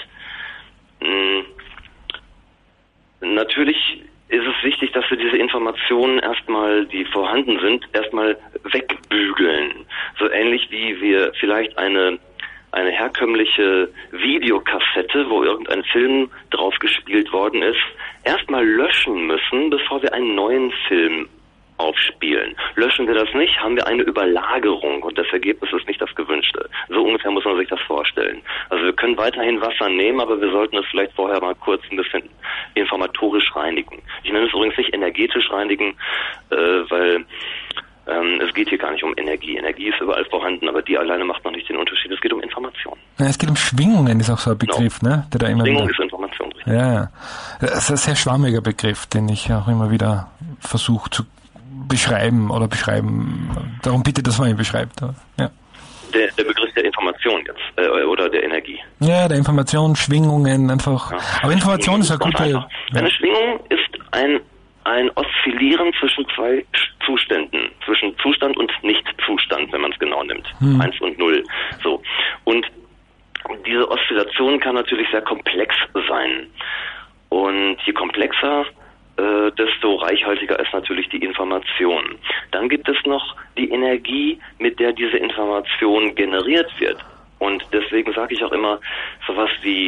Natürlich ist es wichtig, dass wir diese Informationen erstmal, die vorhanden sind, erstmal wegbügeln. So ähnlich wie wir vielleicht eine herkömmliche Videokassette, wo irgendein Film drauf gespielt worden ist, erstmal löschen müssen, bevor wir einen neuen Film aufspielen. Löschen wir das nicht, haben wir eine Überlagerung und das Ergebnis ist nicht das gewünschte. So ungefähr muss man sich das vorstellen. Also wir können weiterhin Wasser nehmen, aber wir sollten es vielleicht vorher mal kurz ein bisschen informatorisch reinigen. Ich nenne es übrigens nicht energetisch reinigen, weil es geht hier gar nicht um Energie. Energie ist überall vorhanden, aber die alleine macht noch nicht den Unterschied. Es geht um Information. Ja, es geht um Schwingungen, ist auch so ein Begriff, genau. Ne? Der da immer Schwingung wieder... ist Information. Richtig. Ja, das ist ein sehr schwammiger Begriff, den ich auch immer wieder versuche zu beschreiben. Darum bitte, dass man ihn beschreibt. Ja. Der Begriff der Information jetzt, oder der Energie. Ja, der Information, Schwingungen, einfach. Ja. Aber Information ist eine gute... Ja. Eine Schwingung ist ein Oszillieren zwischen zwei Zuständen, zwischen Zustand und Nicht-Zustand, wenn man es genau nimmt. 1 und 0. So. Und diese Oszillation kann natürlich sehr komplex sein. Und je komplexer, desto reichhaltiger ist natürlich die Information. Dann gibt es noch die Energie, mit der diese Information generiert wird. Und deswegen sage ich auch immer sowas wie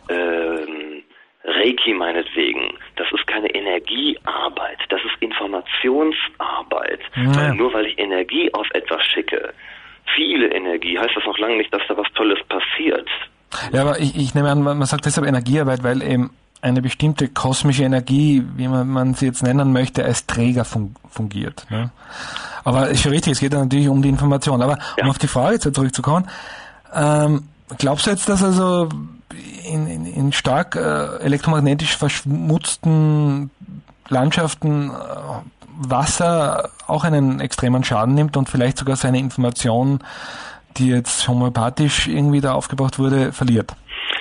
Reiki meinetwegen. Das ist keine Energiearbeit, das ist Informationsarbeit. Ja. Nur weil ich Energie auf etwas schicke, viele Energie, heißt das noch lange nicht, dass da was Tolles passiert. Ja, aber ich nehme an, man sagt deshalb Energiearbeit, weil eben eine bestimmte kosmische Energie, wie man sie jetzt nennen möchte, als Träger fungiert. Ne? Aber ist schon richtig, es geht ja natürlich um die Information. Aber um auf die Frage jetzt zurückzukommen, glaubst du jetzt, dass also in stark elektromagnetisch verschmutzten Landschaften Wasser auch einen extremen Schaden nimmt und vielleicht sogar seine Information, die jetzt homöopathisch irgendwie da aufgebracht wurde, verliert?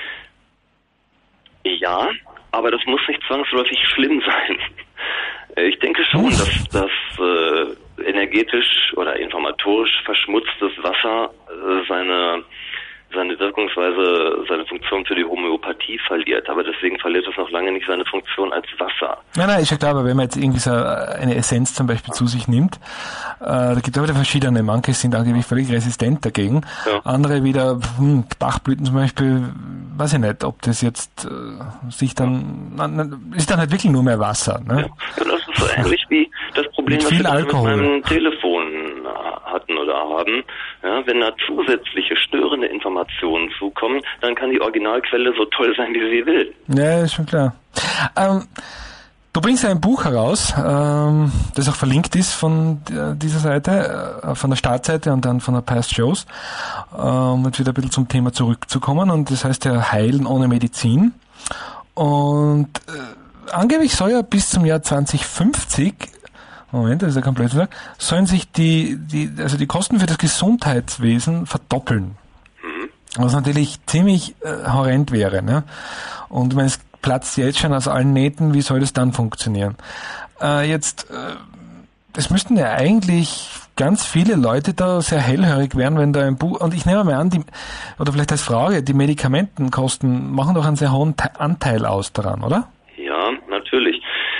Ja, aber das muss nicht zwangsläufig schlimm sein. Ich denke schon, dass das energetisch oder informatorisch verschmutztes Wasser seine Wirkungsweise, seine Funktion für die Homöopathie verliert. Aber deswegen verliert es noch lange nicht seine Funktion als Wasser. Nein, ist ja klar, aber wenn man jetzt irgendwie so eine Essenz zum Beispiel zu sich nimmt, da gibt es auch wieder verschiedene. Manche sind angeblich völlig resistent dagegen. Ja. Andere wieder, Bachblüten zum Beispiel, weiß ich nicht, ob das jetzt sich dann, ist dann halt wirklich nur mehr Wasser. Ne? Ja, das ist so ähnlich wie das Problem, was wir mit meinem Telefon hatten oder haben. Ja, wenn da zusätzliche störende Informationen zukommen, dann kann die Originalquelle so toll sein, wie sie will. Ja, ist schon klar. Du bringst ein Buch heraus, das auch verlinkt ist von dieser Seite, von der Startseite und dann von der Past Shows, um jetzt wieder ein bisschen zum Thema zurückzukommen. Und das heißt ja Heilen ohne Medizin. Und angeblich soll ja bis zum Jahr 2050, Moment, das ist ja komplett gesagt, sollen sich die Kosten für das Gesundheitswesen verdoppeln. Was natürlich ziemlich horrend wäre, ne? Und wenn es platzt jetzt schon aus allen Nähten, wie soll das dann funktionieren? Das müssten ja eigentlich ganz viele Leute da sehr hellhörig werden, wenn da ein Buch, und ich nehme mal an, oder vielleicht als Frage, die Medikamentenkosten machen doch einen sehr hohen Anteil aus daran, oder? Ja, natürlich.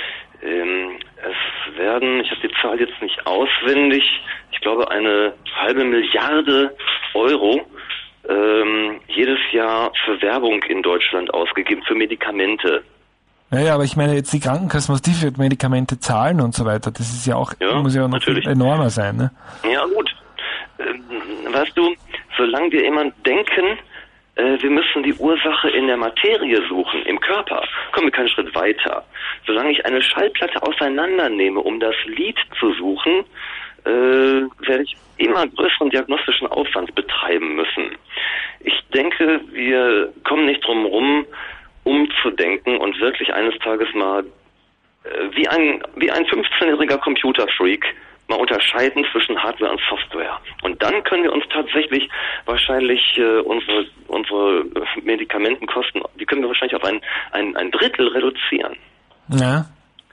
Ich habe die Zahl jetzt nicht auswendig, ich glaube 1,5 Milliarden Euro jedes Jahr für Werbung in Deutschland ausgegeben, für Medikamente. Ja, aber ich meine jetzt die Krankenkassen, was die für Medikamente zahlen und so weiter, das ist ja auch, muss ja noch viel enormer sein, ne? Ja, gut. Weißt du, solange wir immer denken, wir müssen die Ursache in der Materie suchen, im Körper, kommen wir keinen Schritt weiter. Solange ich eine Schallplatte auseinandernehme, um das Lied zu suchen, werde ich immer größeren diagnostischen Aufwand betreiben müssen. Ich denke, wir kommen nicht drum rum, umzudenken und wirklich eines Tages mal wie ein 15-jähriger Computerfreak mal unterscheiden zwischen Hardware und Software. Und dann können wir uns tatsächlich wahrscheinlich unsere Medikamentenkosten, die können wir wahrscheinlich auf ein Drittel reduzieren. Ja.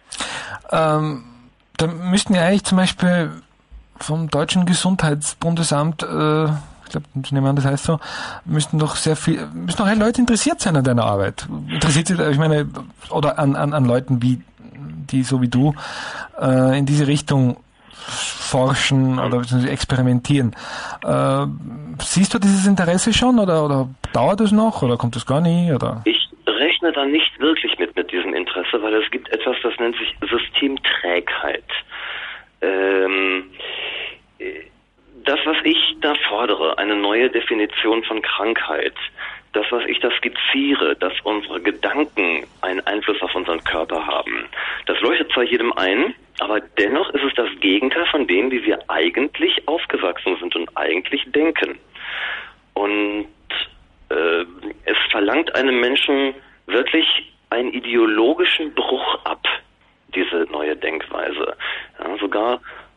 Da müssten ja eigentlich zum Beispiel vom Deutschen Gesundheitsbundesamt, ich glaube, ich nehme an, das heißt so, müssten auch Leute interessiert sein an deiner Arbeit. Interessiert sich, ich meine, oder an Leuten die so wie du in diese Richtung forschen oder experimentieren. Siehst du dieses Interesse schon oder dauert es noch oder kommt es gar nie? Oder? Ich rechne da nicht wirklich mit diesem Interesse, weil es gibt etwas, das nennt sich Systemträgheit. Das, was ich da fordere, eine neue Definition von Krankheit, das, was ich da skizziere, dass unsere Gedanken einen Einfluss auf unseren Körper haben, das leuchtet zwar jedem ein, aber dennoch ist es das Gegenteil von dem, wie wir eigentlich aufgewachsen sind und eigentlich denken. Und es verlangt einem Menschen wirklich einen ideologischen Bruch ab, diese neue Denkweise. Ja, sogar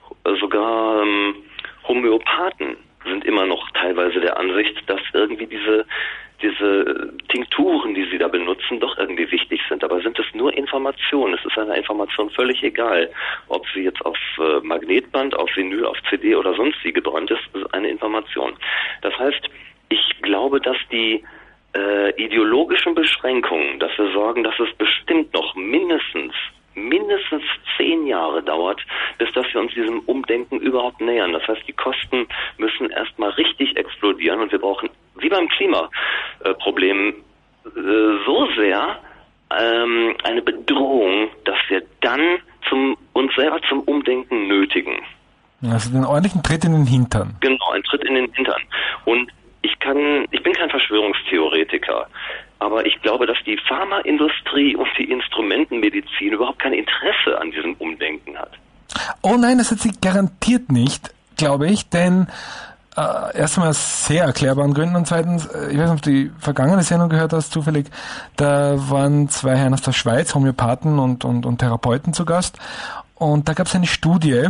Homöopathen sind immer noch teilweise der Ansicht, dass irgendwie diese Tinkturen, die sie da benutzen, doch irgendwie wichtig sind. Aber sind es nur Informationen? Es ist einer Information völlig egal, ob sie jetzt auf Magnetband, auf Vinyl, auf CD oder sonst wie gebrannt ist, ist eine Information. Das heißt, ich glaube, dass die ideologischen Beschränkungen dafür sorgen, dass es bestimmt noch mindestens 10 Jahre dauert, bis dass wir uns diesem Umdenken überhaupt nähern. Das heißt, die Kosten müssen erstmal richtig explodieren und wir brauchen, wie beim Klimaproblem, so sehr eine Bedrohung, dass wir dann uns selber zum Umdenken nötigen. Also den ordentlichen Tritt in den Hintern. Genau, ein Tritt in den Hintern. Und ich bin kein Verschwörungstheoretiker, aber ich glaube, dass die Pharmaindustrie und die Instrumentenmedizin überhaupt kein Interesse an diesem Umdenken hat. Oh nein, das hat sie garantiert nicht, glaube ich, denn erst einmal aus sehr erklärbaren Gründen und zweitens, ich weiß nicht, ob du die vergangene Sendung gehört hast, zufällig, da waren 2 Herren aus der Schweiz, Homöopathen und Therapeuten zu Gast und da gab es eine Studie,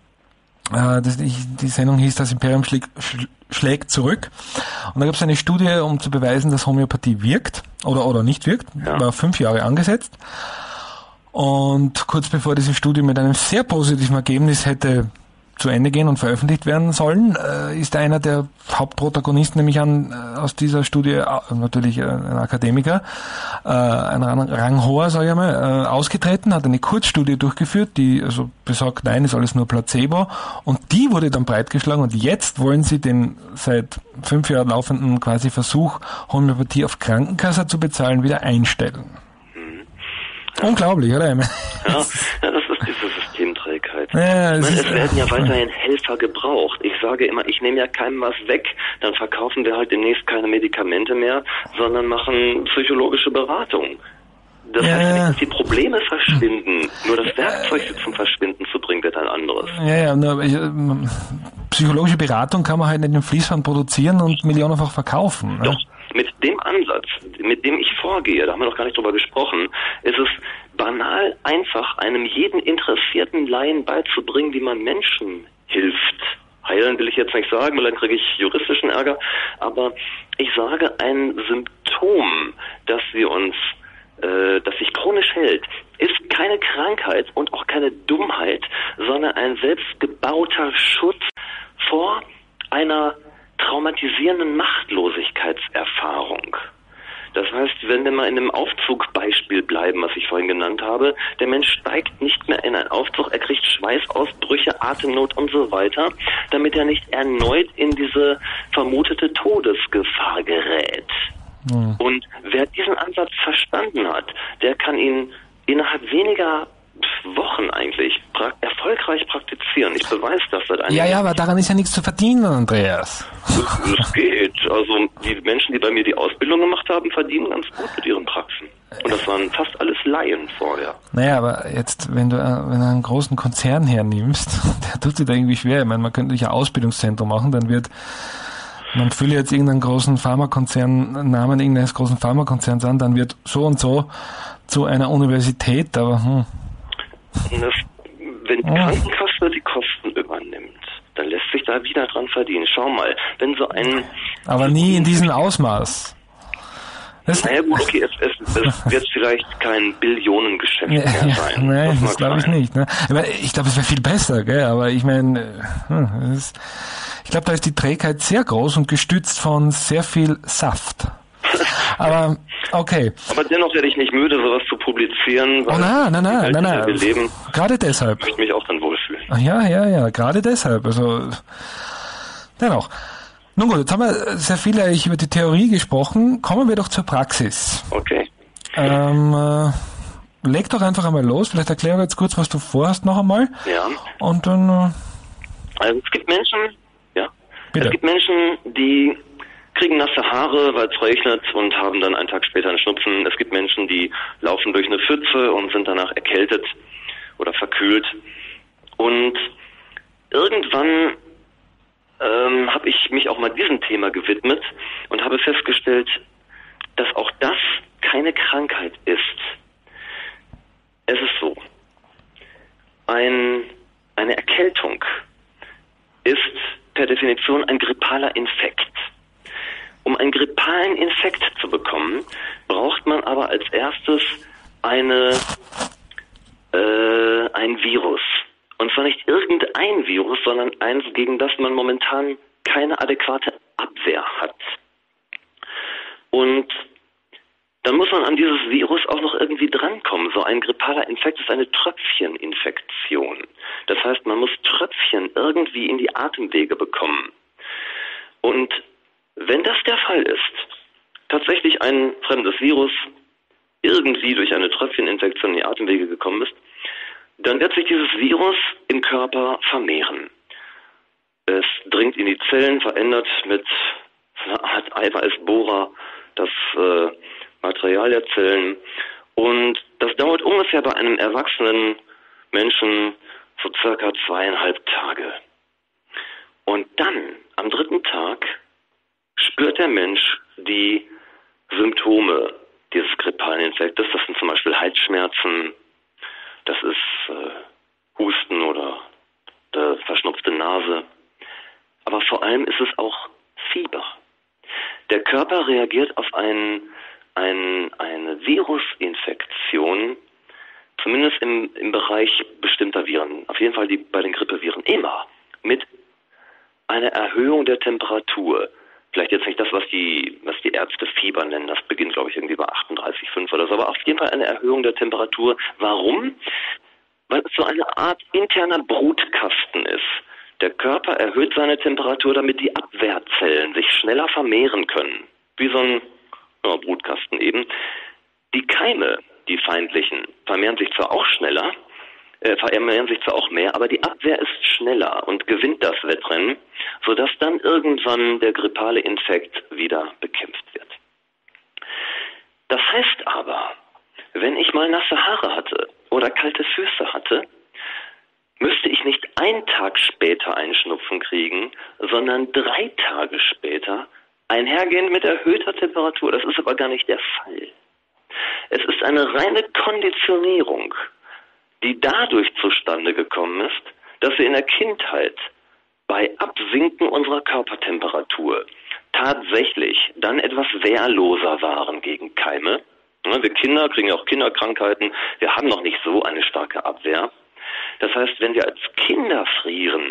die Sendung hieß Das Imperium schlägt zurück. Und da gab es eine Studie, um zu beweisen, dass Homöopathie wirkt oder nicht wirkt. Ja. War 5 Jahre angesetzt. Und kurz bevor diese Studie mit einem sehr positiven Ergebnis hätte zu Ende gehen und veröffentlicht werden sollen, ist einer der Hauptprotagonisten, nämlich aus dieser Studie, natürlich ein Akademiker, ein ranghoher, sage ich mal, ausgetreten, hat eine Kurzstudie durchgeführt, die also besagt, nein, ist alles nur Placebo, und die wurde dann breitgeschlagen und jetzt wollen sie den seit 5 Jahren laufenden quasi Versuch, Homöopathie auf Krankenkasse zu bezahlen, wieder einstellen. Ja. Unglaublich, oder? Ja, das ist diese Systemträgheit. Ja, es werden ja weiterhin Helfer gebraucht. Ich sage immer, ich nehme ja keinem was weg, dann verkaufen wir halt demnächst keine Medikamente mehr, sondern machen psychologische Beratung. Das heißt nicht, dass die Probleme verschwinden, nur das Werkzeug sie zum Verschwinden zu bringen, wird ein anderes. Psychologische Beratung kann man halt in dem Fließband produzieren und millionenfach verkaufen. Doch. Mit dem Ansatz, mit dem ich vorgehe, da haben wir noch gar nicht drüber gesprochen, ist es banal einfach, einem jeden interessierten Laien beizubringen, wie man Menschen hilft. Heilen will ich jetzt nicht sagen, weil dann kriege ich juristischen Ärger, aber ich sage, ein Symptom, das sich chronisch hält, ist keine Krankheit und auch keine Dummheit, sondern ein selbstgebauter Schutz vor einer traumatisierenden Machtlosigkeitserfahrung. Das heißt, wenn wir mal in einem Aufzugbeispiel bleiben, was ich vorhin genannt habe, der Mensch steigt nicht mehr in einen Aufzug, er kriegt Schweißausbrüche, Atemnot und so weiter, damit er nicht erneut in diese vermutete Todesgefahr gerät. Mhm. Und wer diesen Ansatz verstanden hat, der kann ihn innerhalb weniger Wochen eigentlich erfolgreich praktizieren. Ich beweise das seit einigen Jahren. Ja, aber daran ist ja nichts zu verdienen, Andreas. Es geht. Also die Menschen, die bei mir die Ausbildung gemacht haben, verdienen ganz gut mit ihren Praxen. Und das waren fast alles Laien vorher. Naja, aber jetzt, wenn du einen großen Konzern hernimmst, der tut sich da irgendwie schwer. Ich meine, man könnte ja ein Ausbildungszentrum machen, man fülle jetzt irgendeinen großen Pharmakonzern, Namen irgendeines großen Pharmakonzerns an, dann wird so und so zu einer Universität, aber wenn die Krankenkasse die Kosten übernimmt, dann lässt sich da wieder dran verdienen. Schau mal, wenn so ein... Aber nie in diesem Ausmaß. Naja gut, okay, es wird vielleicht kein Billionengeschäft mehr sein. Nein, das glaube ich nicht. Ne? Aber ich glaube, es wäre viel besser, gell? Aber ich meine, ich glaube, da ist die Trägheit sehr groß und gestützt von sehr viel Saft. Aber okay. Aber dennoch werde ich nicht müde, sowas zu publizieren. Weil nein. Wir leben. Gerade deshalb. Ich möchte mich auch dann wohlfühlen. Ja, gerade deshalb. Also dennoch. Nun gut, jetzt haben wir sehr viel eigentlich über die Theorie gesprochen. Kommen wir doch zur Praxis. Okay. Leg doch einfach einmal los. Vielleicht erkläre jetzt kurz, was du vorhast noch einmal. Ja. Und dann... Also es gibt Menschen, Bitte. Es gibt Menschen, die kriegen nasse Haare, weil es regnet und haben dann einen Tag später einen Schnupfen. Es gibt Menschen, die laufen durch eine Pfütze und sind danach erkältet oder verkühlt. Und irgendwann habe ich mich auch mal diesem Thema gewidmet und habe festgestellt, dass auch das keine Krankheit ist. Es ist so, eine Erkältung ist per Definition ein grippaler Infekt. Um einen grippalen Infekt zu bekommen, braucht man aber als erstes ein Virus. Und zwar nicht irgendein Virus, sondern eins, gegen das man momentan keine adäquate Abwehr hat. Und dann muss man an dieses Virus auch noch irgendwie drankommen. So ein grippaler Infekt ist eine Tröpfcheninfektion. Das heißt, man muss Tröpfchen irgendwie in die Atemwege bekommen. Und wenn das der Fall ist, tatsächlich ein fremdes Virus irgendwie durch eine Tröpfcheninfektion in die Atemwege gekommen ist, dann wird sich dieses Virus im Körper vermehren. Es dringt in die Zellen, verändert mit einer Art Eiweißbohrer das Material der Zellen. Und das dauert ungefähr bei einem erwachsenen Menschen so circa 2,5 Tage. Und dann, am 3. Tag, spürt der Mensch die Symptome dieses grippalen Infektes. Das sind zum Beispiel Halsschmerzen, das ist Husten oder verschnupfte Nase. Aber vor allem ist es auch Fieber. Der Körper reagiert auf eine Virusinfektion, zumindest im Bereich bestimmter Viren, auf jeden Fall bei den Grippeviren, immer mit einer Erhöhung der Temperatur. Vielleicht jetzt nicht das, was die Ärzte Fieber nennen, das beginnt, glaube ich, irgendwie bei 38,5 oder so, aber auf jeden Fall eine Erhöhung der Temperatur. Warum? Weil es so eine Art interner Brutkasten ist. Der Körper erhöht seine Temperatur, damit die Abwehrzellen sich schneller vermehren können. Wie so ein Brutkasten eben. Die Keime, die feindlichen, vermehren sich zwar auch mehr, aber die Abwehr ist schneller und gewinnt das Wettrennen, sodass dann irgendwann der grippale Infekt wieder bekämpft wird. Das heißt aber, wenn ich mal nasse Haare hatte oder kalte Füße hatte, müsste ich nicht einen Tag später einen Schnupfen kriegen, sondern 3 Tage später, einhergehend mit erhöhter Temperatur. Das ist aber gar nicht der Fall. Es ist eine reine Konditionierung, die dadurch zustande gekommen ist, dass wir in der Kindheit bei Absinken unserer Körpertemperatur tatsächlich dann etwas wehrloser waren gegen Keime. Wir Kinder kriegen ja auch Kinderkrankheiten. Wir haben noch nicht so eine starke Abwehr. Das heißt, wenn wir als Kinder frieren,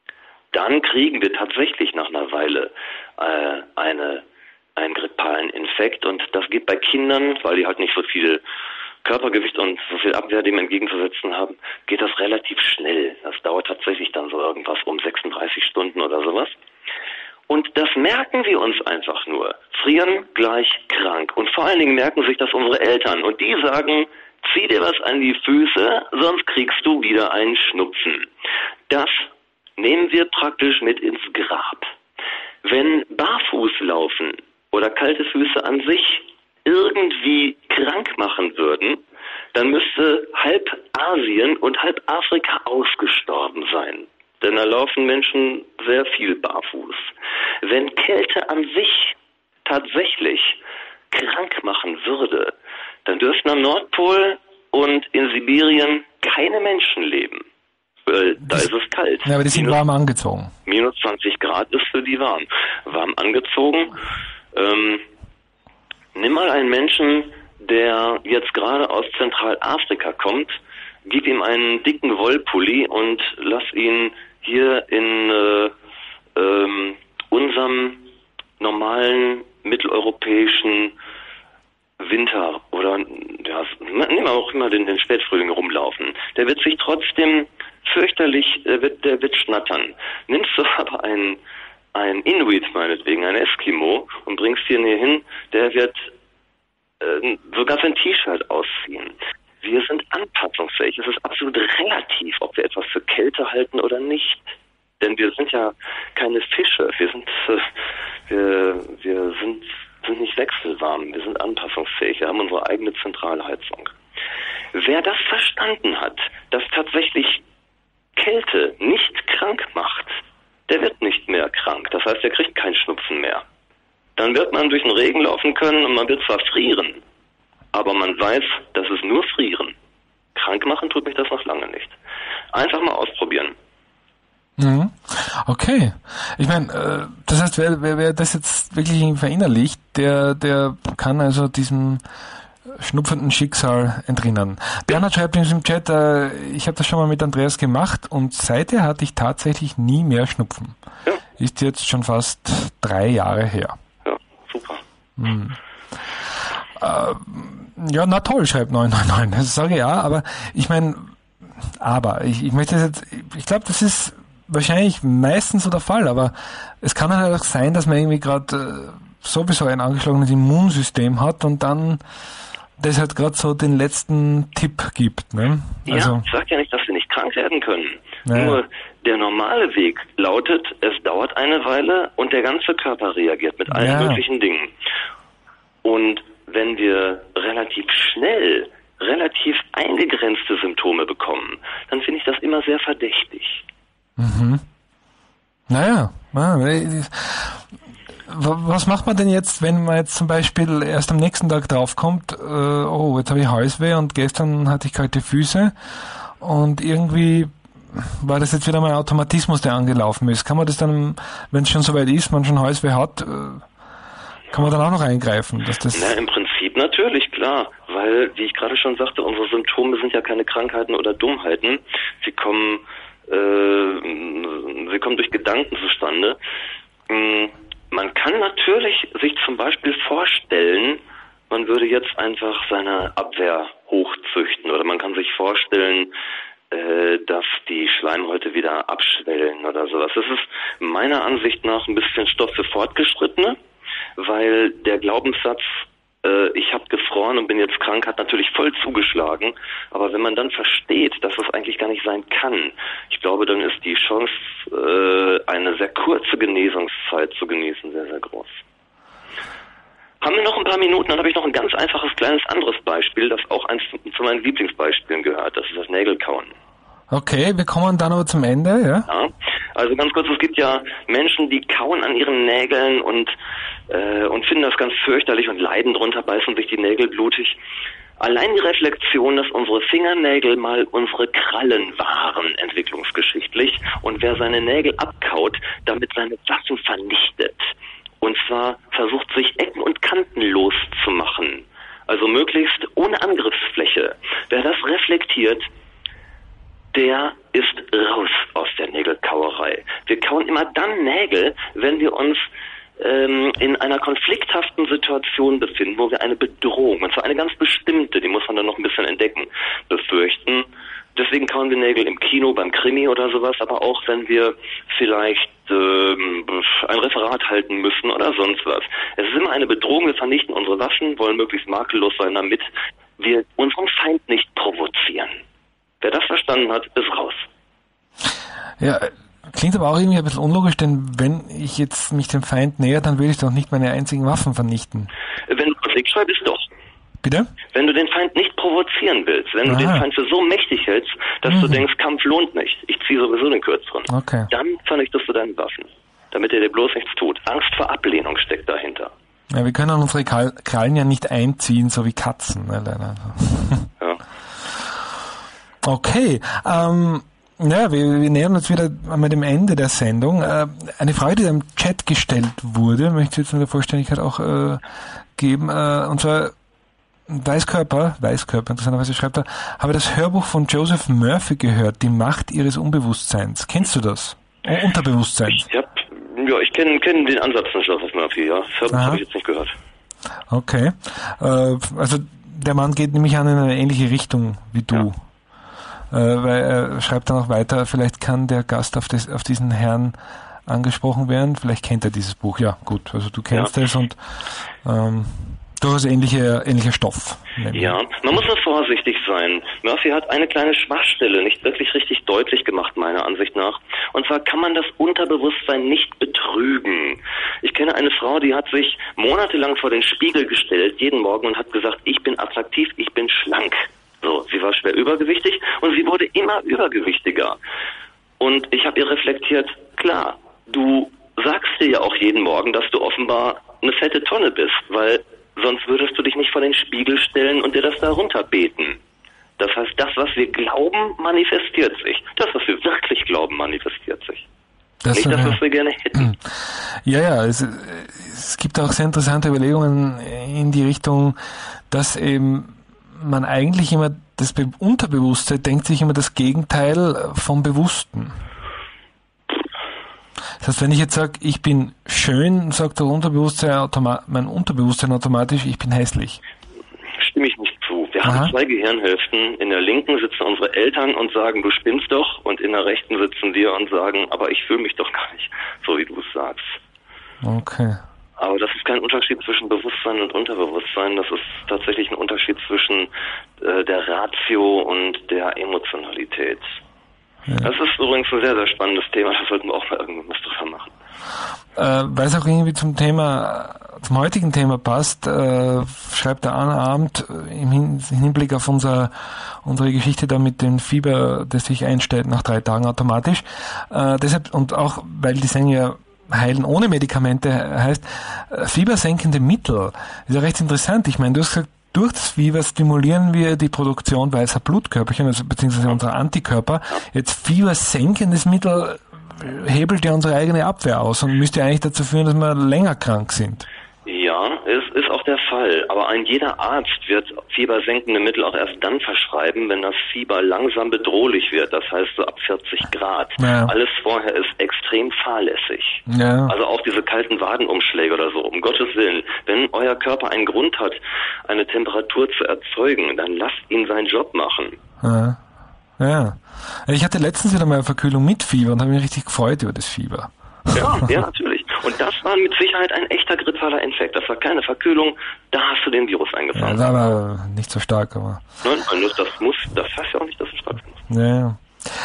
dann kriegen wir tatsächlich nach einer Weile einen grippalen Infekt. Effekt und das geht bei Kindern, weil die halt nicht so viel Körpergewicht und so viel Abwehr dem entgegenzusetzen haben, geht das relativ schnell. Das dauert tatsächlich dann so irgendwas um 36 Stunden oder sowas. Und das merken wir uns einfach nur. Frieren gleich krank. Und vor allen Dingen merken sich das unsere Eltern. Und die sagen, zieh dir was an die Füße, sonst kriegst du wieder einen Schnupfen. Das nehmen wir praktisch mit ins Grab. Wenn Barfußlaufen oder kalte Füße an sich irgendwie krank machen würden, dann müsste halb Asien und halb Afrika ausgestorben sein. Denn da laufen Menschen sehr viel barfuß. Wenn Kälte an sich tatsächlich krank machen würde, dann dürften am Nordpol und in Sibirien keine Menschen leben. Da ist es kalt. Ja, aber die sind warm angezogen. Minus 20 Grad ist für die warm. Warm angezogen. Nimm mal einen Menschen, der jetzt gerade aus Zentralafrika kommt, gib ihm einen dicken Wollpulli und lass ihn hier in unserem normalen mitteleuropäischen Winter oder ja, nehmen wir auch immer den Spätfrühling rumlaufen. Der wird sich trotzdem fürchterlich, der wird schnattern. Nimmst du aber einen Inuit meinetwegen, einen Eskimo und bringst ihn hier hin, der wird sogar sein T-Shirt ausziehen. Wir sind anpassungsfähig. Es ist absolut relativ, ob wir etwas für Kälte halten oder nicht. Denn wir sind ja keine Fische. Wir sind nicht wechselwarm. Wir sind anpassungsfähig. Wir haben unsere eigene Zentralheizung. Wer das verstanden hat, dass tatsächlich Kälte nicht krank macht, der wird nicht mehr krank. Das heißt, er kriegt keinen Schnupfen mehr. Dann wird man durch den Regen laufen können und man wird zwar frieren, aber man weiß, das ist nur Frieren. Krank machen tut mich das noch lange nicht. Einfach mal ausprobieren. Mhm. Okay. Ich meine, das heißt, wer das jetzt wirklich verinnerlicht, der kann also diesem schnupfenden Schicksal entrinnen. Bernhard schreibt in diesem Chat, ich habe das schon mal mit Andreas gemacht und seither hatte ich tatsächlich nie mehr Schnupfen. Ja. Ist jetzt schon fast 3 Jahre her. Ja, super. Ja, na toll, schreibt 999. Das sage ja, aber ich meine, ich möchte jetzt, ich glaube, das ist wahrscheinlich meistens so der Fall, aber es kann halt auch sein, dass man irgendwie gerade sowieso ein angeschlagenes Immunsystem hat und dann das halt gerade so den letzten Tipp gibt. Ne? Also, ja, ich sage ja nicht, dass wir nicht krank werden können. Ja. Nur der normale Weg lautet, es dauert eine Weile und der ganze Körper reagiert mit allen möglichen Dingen. Und wenn wir relativ schnell, relativ eingegrenzte Symptome bekommen, dann finde ich das immer sehr verdächtig. Mhm. Naja, was macht man denn jetzt, wenn man jetzt zum Beispiel erst am nächsten Tag draufkommt, jetzt habe ich Halsweh und gestern hatte ich kalte Füße und irgendwie war das jetzt wieder mal ein Automatismus, der angelaufen ist. Kann man das dann, wenn es schon soweit ist, man schon Halsweh hat, kann man dann auch noch eingreifen? Dass das Im Prinzip natürlich, klar, weil, wie ich gerade schon sagte, unsere Symptome sind ja keine Krankheiten oder Dummheiten. Sie kommen durch Gedanken zustande. Man kann natürlich sich zum Beispiel vorstellen, man würde jetzt einfach seine Abwehr hochzüchten oder man kann sich vorstellen, dass die Schleimhäute wieder abschwellen oder sowas. Das ist meiner Ansicht nach ein bisschen Stoff für Fortgeschrittene, weil der Glaubenssatz, ich habe gefroren und bin jetzt krank, hat natürlich voll zugeschlagen. Aber wenn man dann versteht, dass das eigentlich gar nicht sein kann, ich glaube, dann ist die Chance, eine sehr kurze Genesungszeit zu genießen, sehr, sehr groß. Haben wir noch ein paar Minuten, dann habe ich noch ein ganz einfaches, kleines anderes Beispiel, das auch eins zu meinen Lieblingsbeispielen gehört. Das ist das Nägelkauen. Okay, wir kommen dann aber zum Ende, ja? Ja, also ganz kurz, es gibt ja Menschen, die kauen an ihren Nägeln und finden das ganz fürchterlich und leiden drunter, beißen sich die Nägel blutig. Allein die Reflexion, dass unsere Fingernägel mal unsere Krallen waren, entwicklungsgeschichtlich, und wer seine Nägel abkaut, damit seine Waffen vernichtet. Und zwar versucht, sich Ecken und Kanten loszumachen. Also möglichst ohne Angriffsfläche. Wer das reflektiert, der ist raus aus der Nägelkauerei. Wir kauen immer dann Nägel, wenn wir uns in einer konflikthaften Situation befinden, wo wir eine Bedrohung, und zwar eine ganz bestimmte, die muss man dann noch ein bisschen entdecken, befürchten. Deswegen kauen wir Nägel im Kino, beim Krimi oder sowas, aber auch wenn wir vielleicht ein Referat halten müssen oder sonst was. Es ist immer eine Bedrohung, wir vernichten unsere Waffen, wollen möglichst makellos sein, damit wir unseren Feind nicht provozieren. Wer das verstanden hat, ist raus. Ja, klingt aber auch irgendwie ein bisschen unlogisch, denn wenn ich jetzt mich dem Feind näher, dann würde ich doch nicht meine einzigen Waffen vernichten. Wenn du konfliktscheu bist, doch. Bitte? Wenn du den Feind nicht provozieren willst, wenn du den Feind für so mächtig hältst, dass du denkst, Kampf lohnt nicht, ich ziehe sowieso den Kürzeren, dann vernichtest du deine Waffen, damit er dir bloß nichts tut. Angst vor Ablehnung steckt dahinter. Ja, wir können unsere Krallen ja nicht einziehen, so wie Katzen. Ne, leider. Ja. Okay, ja, wir nähern uns wieder einmal dem Ende der Sendung. Eine Frage, die im Chat gestellt wurde, möchte ich jetzt in der Vollständigkeit auch geben, und zwar Weißkörper, interessanterweise schreibt er, habe das Hörbuch von Joseph Murphy gehört, die Macht ihres Unbewusstseins. Kennst du das? Unterbewusstseins. Ich kenne den Ansatz von Joseph Murphy, ja. Das Hörbuch habe ich jetzt nicht gehört. Okay. Also der Mann geht nämlich an in eine ähnliche Richtung wie du. Ja. Weil er schreibt dann auch weiter, vielleicht kann der Gast auf diesen Herrn angesprochen werden, vielleicht kennt er dieses Buch. Ja, gut, also du kennst es und durchaus ähnlicher Stoff. Ja, man muss nur vorsichtig sein. Murphy hat eine kleine Schwachstelle nicht wirklich richtig deutlich gemacht, meiner Ansicht nach. Und zwar kann man das Unterbewusstsein nicht betrügen. Ich kenne eine Frau, die hat sich monatelang vor den Spiegel gestellt, jeden Morgen, und hat gesagt, ich bin attraktiv, ich bin schlank. So, sie war schwer übergewichtig und sie wurde immer übergewichtiger. Und ich habe ihr reflektiert, klar, du sagst dir ja auch jeden Morgen, dass du offenbar eine fette Tonne bist, weil sonst würdest du dich nicht vor den Spiegel stellen und dir das da runterbeten. Das heißt, das, was wir glauben, manifestiert sich. Das, was wir wirklich glauben, manifestiert sich. Nicht das, was wir gerne hätten. Ja, es gibt auch sehr interessante Überlegungen in die Richtung, dass eben man eigentlich immer das Unterbewusste denkt sich immer das Gegenteil vom Bewussten. Das heißt, wenn ich jetzt sage, ich bin schön, sagt mein Unterbewusstsein automatisch, ich bin hässlich. Stimme ich nicht zu. Wir haben zwei Gehirnhälften. In der linken sitzen unsere Eltern und sagen, du spinnst doch, und in der rechten sitzen wir und sagen, aber ich fühle mich doch gar nicht so, wie du es sagst. Okay. Aber das ist kein Unterschied zwischen Bewusstsein und Unterbewusstsein. Das ist tatsächlich ein Unterschied zwischen der Ratio und der Emotionalität. Ja. Das ist übrigens ein sehr, sehr spannendes Thema. Da sollten wir auch mal irgendwas drüber machen. Weil es auch irgendwie zum heutigen Thema passt, schreibt der Anna Abend im Hinblick auf unsere Geschichte da mit dem Fieber, das sich einstellt nach 3 Tagen automatisch. Deshalb, und auch weil die Sendung ja Heilen ohne Medikamente heißt, fiebersenkende Mittel. Ist ja recht interessant. Ich meine, du hast gesagt, durch das Fieber stimulieren wir die Produktion weißer Blutkörperchen, also beziehungsweise unserer Antikörper. Jetzt fiebersenkendes Mittel hebelt ja unsere eigene Abwehr aus und müsste eigentlich dazu führen, dass wir länger krank sind. Ja, es ist auch der Fall. Aber jeder Arzt wird fiebersenkende Mittel auch erst dann verschreiben, wenn das Fieber langsam bedrohlich wird. Das heißt so ab 40 Grad. Ja. Alles vorher ist extrem fahrlässig. Ja. Also auch diese kalten Wadenumschläge oder so. Um Gottes Willen, wenn euer Körper einen Grund hat, eine Temperatur zu erzeugen, dann lasst ihn seinen Job machen. Ja. Ich hatte letztens wieder mal eine Verkühlung mit Fieber und habe mich richtig gefreut über das Fieber. Ja, natürlich. Und das war mit Sicherheit ein echter grippaler Infekt. Das war keine Verkühlung, da hast du den Virus eingefangen. Ja, das war nicht so stark, aber... Nein, das heißt ja auch nicht, dass es stark ist. Ja.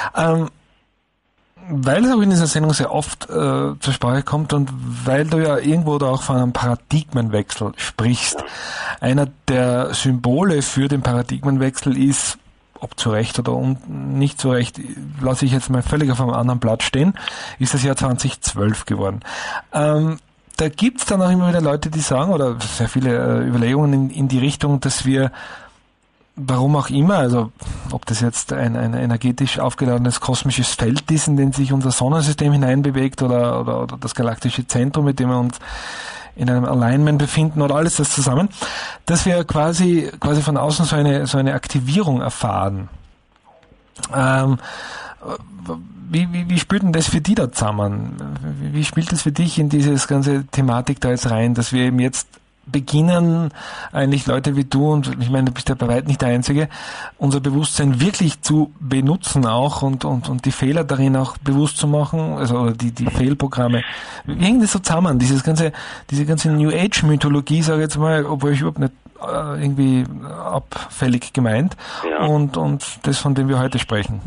Weil es auch in dieser Sendung sehr oft zur Sprache kommt und weil du ja irgendwo da auch von einem Paradigmenwechsel sprichst. Ja. Einer der Symbole für den Paradigmenwechsel ist, ob zu Recht oder nicht zu Recht, lasse ich jetzt mal völlig auf einem anderen Blatt stehen, ist das Jahr 2012 geworden. Da gibt's dann auch immer wieder Leute, die sagen, oder sehr viele Überlegungen in die Richtung, dass wir, warum auch immer, also ob das jetzt ein energetisch aufgeladenes kosmisches Feld ist, in den sich unser Sonnensystem hineinbewegt oder das galaktische Zentrum, mit dem wir uns in einem Alignment befinden oder alles das zusammen, dass wir quasi von außen so eine Aktivierung erfahren. wie spielt denn das für dich da zusammen? Wie spielt das für dich in dieses ganze Thematik da jetzt rein, dass wir eben jetzt beginnen, eigentlich Leute wie du, und ich meine, du bist ja bei weitem nicht der Einzige, unser Bewusstsein wirklich zu benutzen auch und die Fehler darin auch bewusst zu machen, also oder die Fehlprogramme. Wie hängt das so zusammen? Diese ganze New Age Mythologie, sage ich jetzt mal, obwohl ich überhaupt nicht irgendwie abfällig gemeint, und das, von dem wir heute sprechen.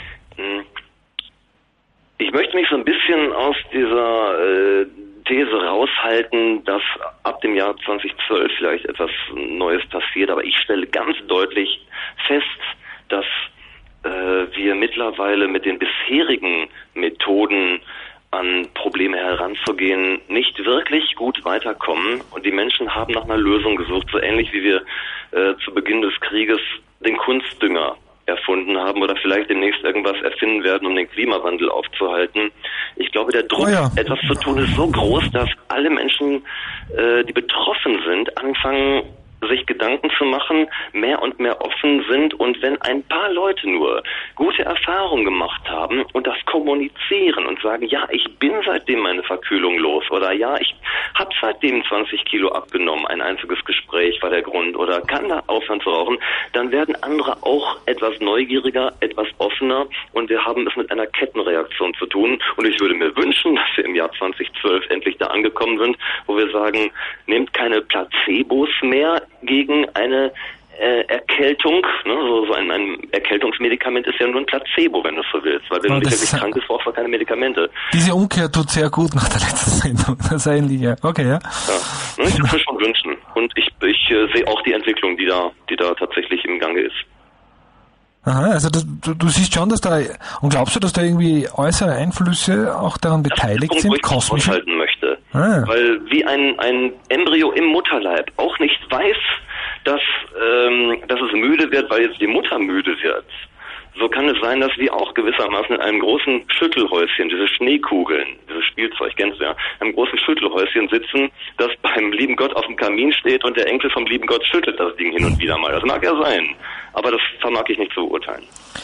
Ich möchte mich so ein bisschen aus dieser These raushalten, dass ab dem Jahr 2012 vielleicht etwas Neues passiert, aber ich stelle ganz deutlich fest, dass wir mittlerweile mit den bisherigen Methoden an Probleme heranzugehen nicht wirklich gut weiterkommen, und die Menschen haben nach einer Lösung gesucht, so ähnlich wie wir zu Beginn des Krieges den Kunstdünger erfunden haben oder vielleicht demnächst irgendwas erfinden werden, um den Klimawandel aufzuhalten. Ich glaube, der Druck, etwas zu tun, ist so groß, dass alle Menschen, die betroffen sind, anfangen, sich Gedanken zu machen, mehr und mehr offen sind, und wenn ein paar Leute nur gute Erfahrungen gemacht haben und das kommunizieren und sagen, ja, ich bin seitdem meine Verkühlung los, oder ja, ich habe seitdem 20 Kilo abgenommen, ein einziges Gespräch war der Grund, oder kann da aufhören zu rauchen, dann werden andere auch etwas neugieriger, etwas offener, und wir haben es mit einer Kettenreaktion zu tun, und ich würde mir wünschen, dass wir im Jahr 2012 endlich da angekommen sind, wo wir sagen, nehmt keine Placebos mehr gegen eine Erkältung, ne? So ein Erkältungsmedikament ist ja nur ein Placebo, wenn du so willst, weil wenn du wirklich krank bist, brauchst du keine Medikamente. Diese Umkehr tut sehr gut nach der letzten Sendung, das eigentlich, ja. Okay, ja. Ich würde mir schon wünschen, und ich sehe auch die Entwicklung, die da tatsächlich im Gange ist. Aha, also du siehst schon, dass da, und glaubst du, dass da irgendwie äußere Einflüsse auch daran beteiligt sind? Das ist der Punkt, wo ich aushalten möchte. Weil wie ein Embryo im Mutterleib auch nicht weiß, dass es müde wird, weil jetzt die Mutter müde wird. So kann es sein, dass wir auch gewissermaßen in einem großen Schüttelhäuschen, diese Schneekugeln, dieses Spielzeug, kennst du ja, einem großen Schüttelhäuschen sitzen, das beim lieben Gott auf dem Kamin steht, und der Enkel vom lieben Gott schüttelt das Ding hin und wieder mal. Das mag ja sein, aber das vermag ich nicht zu beurteilen.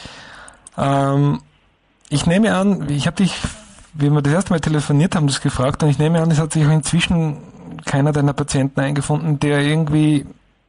Ich nehme an, ich habe dich, wie wir das erste Mal telefoniert haben, das gefragt, und ich nehme an, es hat sich auch inzwischen keiner deiner Patienten eingefunden, der irgendwie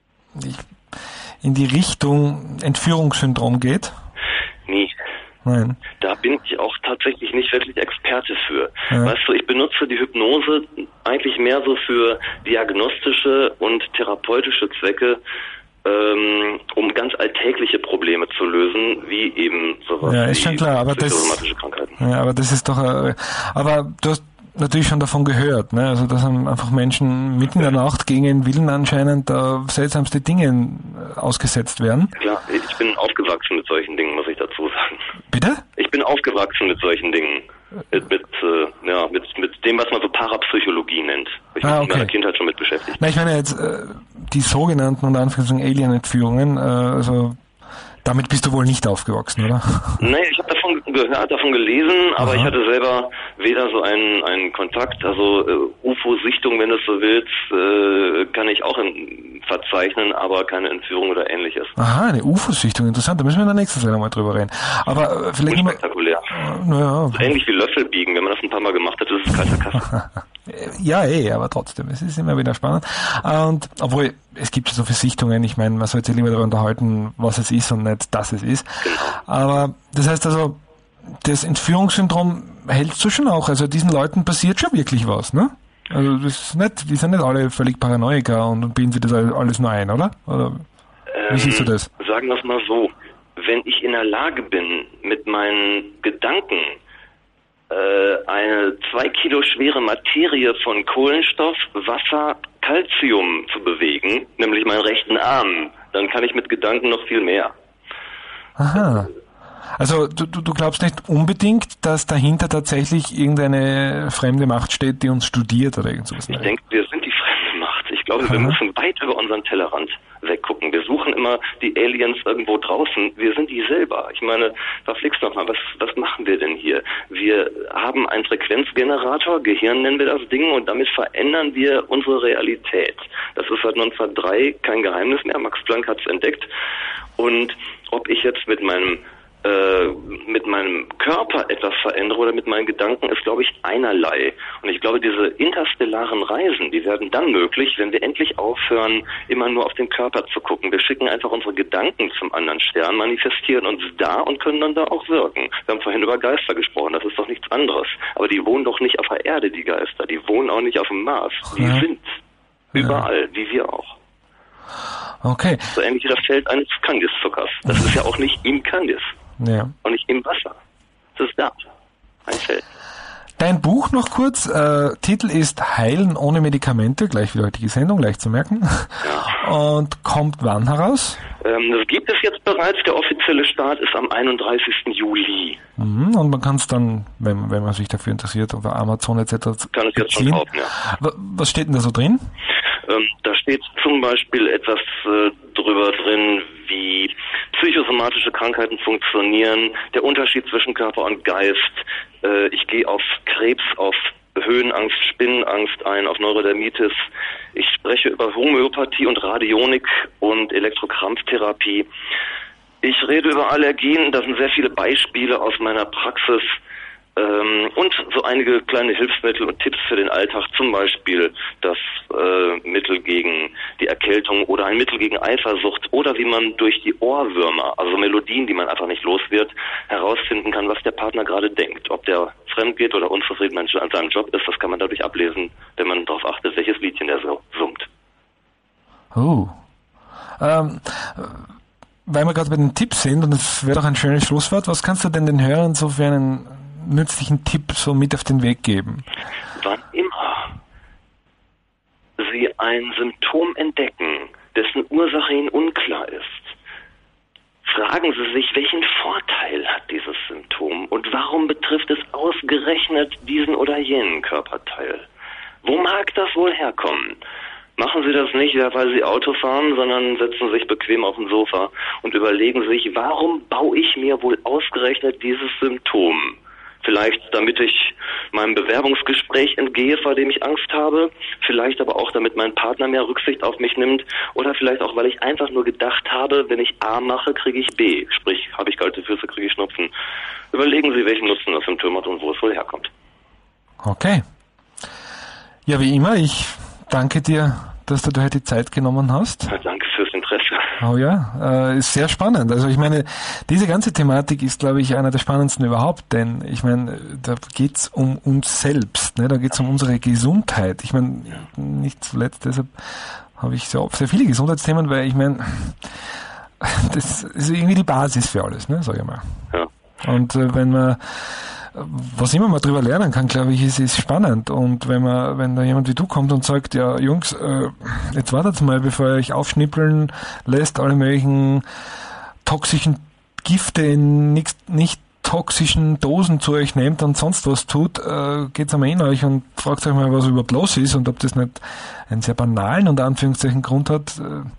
in die Richtung Entführungssyndrom geht. Nie. Nein. Da bin ich auch tatsächlich nicht wirklich Experte für. Ja. Weißt du, ich benutze die Hypnose eigentlich mehr so für diagnostische und therapeutische Zwecke, um ganz alltägliche Probleme zu lösen, wie eben sowas ist wie schon klar, aber psychosomatische Krankheiten. Ja, aber das ist doch, aber du hast natürlich schon davon gehört, ne? Also dass einfach Menschen mitten in der Nacht gegen ihren Willen anscheinend seltsamste Dinge ausgesetzt werden. Klar, ich bin aufgewachsen mit solchen Dingen, muss ich dazu sagen. Bitte? Ich bin aufgewachsen mit solchen Dingen. Mit dem, was man so Parapsychologie nennt. Ich bin in meiner Kindheit schon mit beschäftigt. Na, ich meine jetzt die sogenannten, unter Anführungszeichen, Alien-Entführungen, also damit bist du wohl nicht aufgewachsen, oder? Nee, ich habe davon gehört, davon gelesen, aber ich hatte selber weder so einen Kontakt, also UFO-Sichtung, wenn du es so willst, kann ich auch verzeichnen, aber keine Entführung oder ähnliches. Aha, eine UFO-Sichtung, interessant, da müssen wir in der nächsten Sendung mal drüber reden. Aber vielleicht spektakulär. Naja. So ähnlich wie Löffel biegen, wenn man das ein paar Mal gemacht hat, ist es kalter Kaffee. Ja, aber trotzdem, es ist immer wieder spannend. Und obwohl, es gibt so viele Sichtungen, ich meine, man sollte sich lieber darüber unterhalten, was es ist und nicht, dass es ist. Genau. Aber das heißt also, das Entführungssyndrom hältst du schon auch, also diesen Leuten passiert schon wirklich was, ne? Also das ist nicht, die sind nicht alle völlig Paranoiker und bilden sich das alles nur ein, oder? Oder wie siehst du das? Sagen wir es mal so, wenn ich in der Lage bin, mit meinen Gedanken eine 2 Kilo schwere Materie von Kohlenstoff, Wasser, Calcium zu bewegen, nämlich meinen rechten Arm, dann kann ich mit Gedanken noch viel mehr. Aha. Also du glaubst nicht unbedingt, dass dahinter tatsächlich irgendeine fremde Macht steht, die uns studiert oder irgend sowas? Ich denke, wir sind die fremde Macht. Ich glaube, wir müssen weit über unseren Tellerrand weggucken. Wir suchen immer die Aliens irgendwo draußen. Wir sind die selber. Ich meine, verflixt nochmal, was machen wir denn hier? Wir haben einen Frequenzgenerator, Gehirn nennen wir das Ding, und damit verändern wir unsere Realität. Das ist seit 1903 kein Geheimnis mehr. Max Planck hat es entdeckt. Und ob ich jetzt mit meinem mit meinem Körper etwas verändere oder mit meinen Gedanken, ist, glaube ich, einerlei. Und ich glaube, diese interstellaren Reisen, die werden dann möglich, wenn wir endlich aufhören, immer nur auf den Körper zu gucken. Wir schicken einfach unsere Gedanken zum anderen Stern, manifestieren uns da und können dann da auch wirken. Wir haben vorhin über Geister gesprochen, das ist doch nichts anderes. Aber die wohnen doch nicht auf der Erde, die Geister. Die wohnen auch nicht auf dem Mars. Die sind überall, wie wir auch. Okay. So ähnlich wie das Feld eines Kandiszuckers. Das ist ja auch nicht im Kandis. Ja. Und nicht im Wasser. Das ist da. Ein Feld. Dein Buch noch kurz. Titel ist Heilen ohne Medikamente. Gleich wie die heutige Sendung, leicht zu merken. Ja. Und kommt wann heraus? Das gibt es jetzt bereits. Der offizielle Start ist am 31. Juli. Und man kann es dann, wenn man sich dafür interessiert, auf Amazon etc. Kann es jetzt schon kaufen, ja. Was steht denn da so drin? Da steht zum Beispiel etwas drüber drin, wie psychosomatische Krankheiten funktionieren, der Unterschied zwischen Körper und Geist. Ich gehe auf Krebs, auf Höhenangst, Spinnenangst ein, auf Neurodermitis. Ich spreche über Homöopathie und Radionik und Elektrokrampftherapie. Ich rede über Allergien, das sind sehr viele Beispiele aus meiner Praxis. Und so einige kleine Hilfsmittel und Tipps für den Alltag, zum Beispiel das Mittel gegen die Erkältung oder ein Mittel gegen Eifersucht oder wie man durch die Ohrwürmer, also Melodien, die man einfach nicht los wird, herausfinden kann, was der Partner gerade denkt. Ob der fremd geht oder unzufrieden an seinem Job ist, das kann man dadurch ablesen, wenn man darauf achtet, welches Liedchen der so summt. Oh. Weil wir gerade bei den Tipps sind, und das wäre doch ein schönes Schlusswort, was kannst du denn den Hörern so für einen nützlichen Tipp so mit auf den Weg geben? Wann immer Sie ein Symptom entdecken, dessen Ursache Ihnen unklar ist, fragen Sie sich, welchen Vorteil hat dieses Symptom und warum betrifft es ausgerechnet diesen oder jenen Körperteil? Wo mag das wohl herkommen? Machen Sie das nicht, weil Sie Auto fahren, sondern setzen sich bequem auf dem Sofa und überlegen sich, warum baue ich mir wohl ausgerechnet dieses Symptom? Vielleicht, damit ich meinem Bewerbungsgespräch entgehe, vor dem ich Angst habe. Vielleicht aber auch, damit mein Partner mehr Rücksicht auf mich nimmt. Oder vielleicht auch, weil ich einfach nur gedacht habe, wenn ich A mache, kriege ich B. Sprich, habe ich kalte Füße, kriege ich Schnupfen. Überlegen Sie, welchen Nutzen das Symptom hat und wo es wohl herkommt. Okay. Ja, wie immer, ich danke dir, dass du dir heute die Zeit genommen hast. Ja, danke fürs Interesse. Oh ja, ist sehr spannend. Also ich meine, diese ganze Thematik ist, glaube ich, einer der spannendsten überhaupt, denn ich meine, da geht's um uns selbst, ne? Da geht's um unsere Gesundheit. Ich meine, nicht zuletzt, deshalb habe ich sehr viele Gesundheitsthemen, weil ich meine, das ist irgendwie die Basis für alles, ne, sag ich mal. Ja. Und wenn man was immer man drüber lernen kann, glaube ich, ist spannend. Und wenn da jemand wie du kommt und sagt, ja, Jungs, jetzt wartet mal, bevor ihr euch aufschnippeln lässt, alle möglichen toxischen Gifte in nicht toxischen Dosen zu euch nehmt und sonst was tut, geht's einmal in euch und fragt euch mal, was überhaupt los ist und ob das nicht einen sehr banalen und Anführungszeichen Grund hat.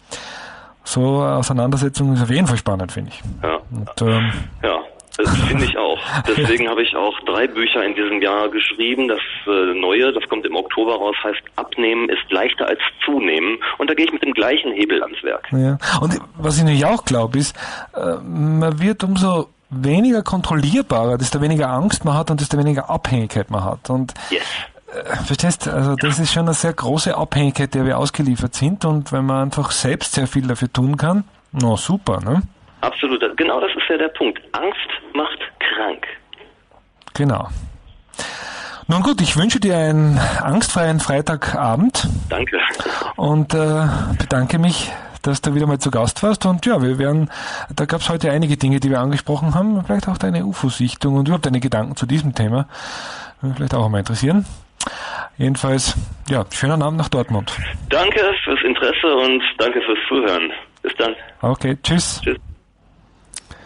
So eine Auseinandersetzung ist auf jeden Fall spannend, finde ich. Ja. Und, ja. Das finde ich auch. Deswegen habe ich auch 3 Bücher in diesem Jahr geschrieben. Das neue, das kommt im Oktober raus, heißt Abnehmen ist leichter als Zunehmen. Und da gehe ich mit dem gleichen Hebel ans Werk. Ja. Und was ich nämlich auch glaube, ist, man wird umso weniger kontrollierbarer, desto weniger Angst man hat und desto weniger Abhängigkeit man hat. Und verstehst, also das ist schon eine sehr große Abhängigkeit, der wir ausgeliefert sind. Und wenn man einfach selbst sehr viel dafür tun kann, na super, ne? Absolut, genau das ist ja der Punkt. Angst macht krank. Genau. Nun gut, ich wünsche dir einen angstfreien Freitagabend. Danke. Und bedanke mich, dass du wieder mal zu Gast warst. Und ja, da gab es heute einige Dinge, die wir angesprochen haben. Vielleicht auch deine UFO-Sichtung und überhaupt deine Gedanken zu diesem Thema. Würde mich vielleicht auch mal interessieren. Jedenfalls, ja, schönen Abend nach Dortmund. Danke fürs Interesse und danke fürs Zuhören. Bis dann. Okay, tschüss. Tschüss.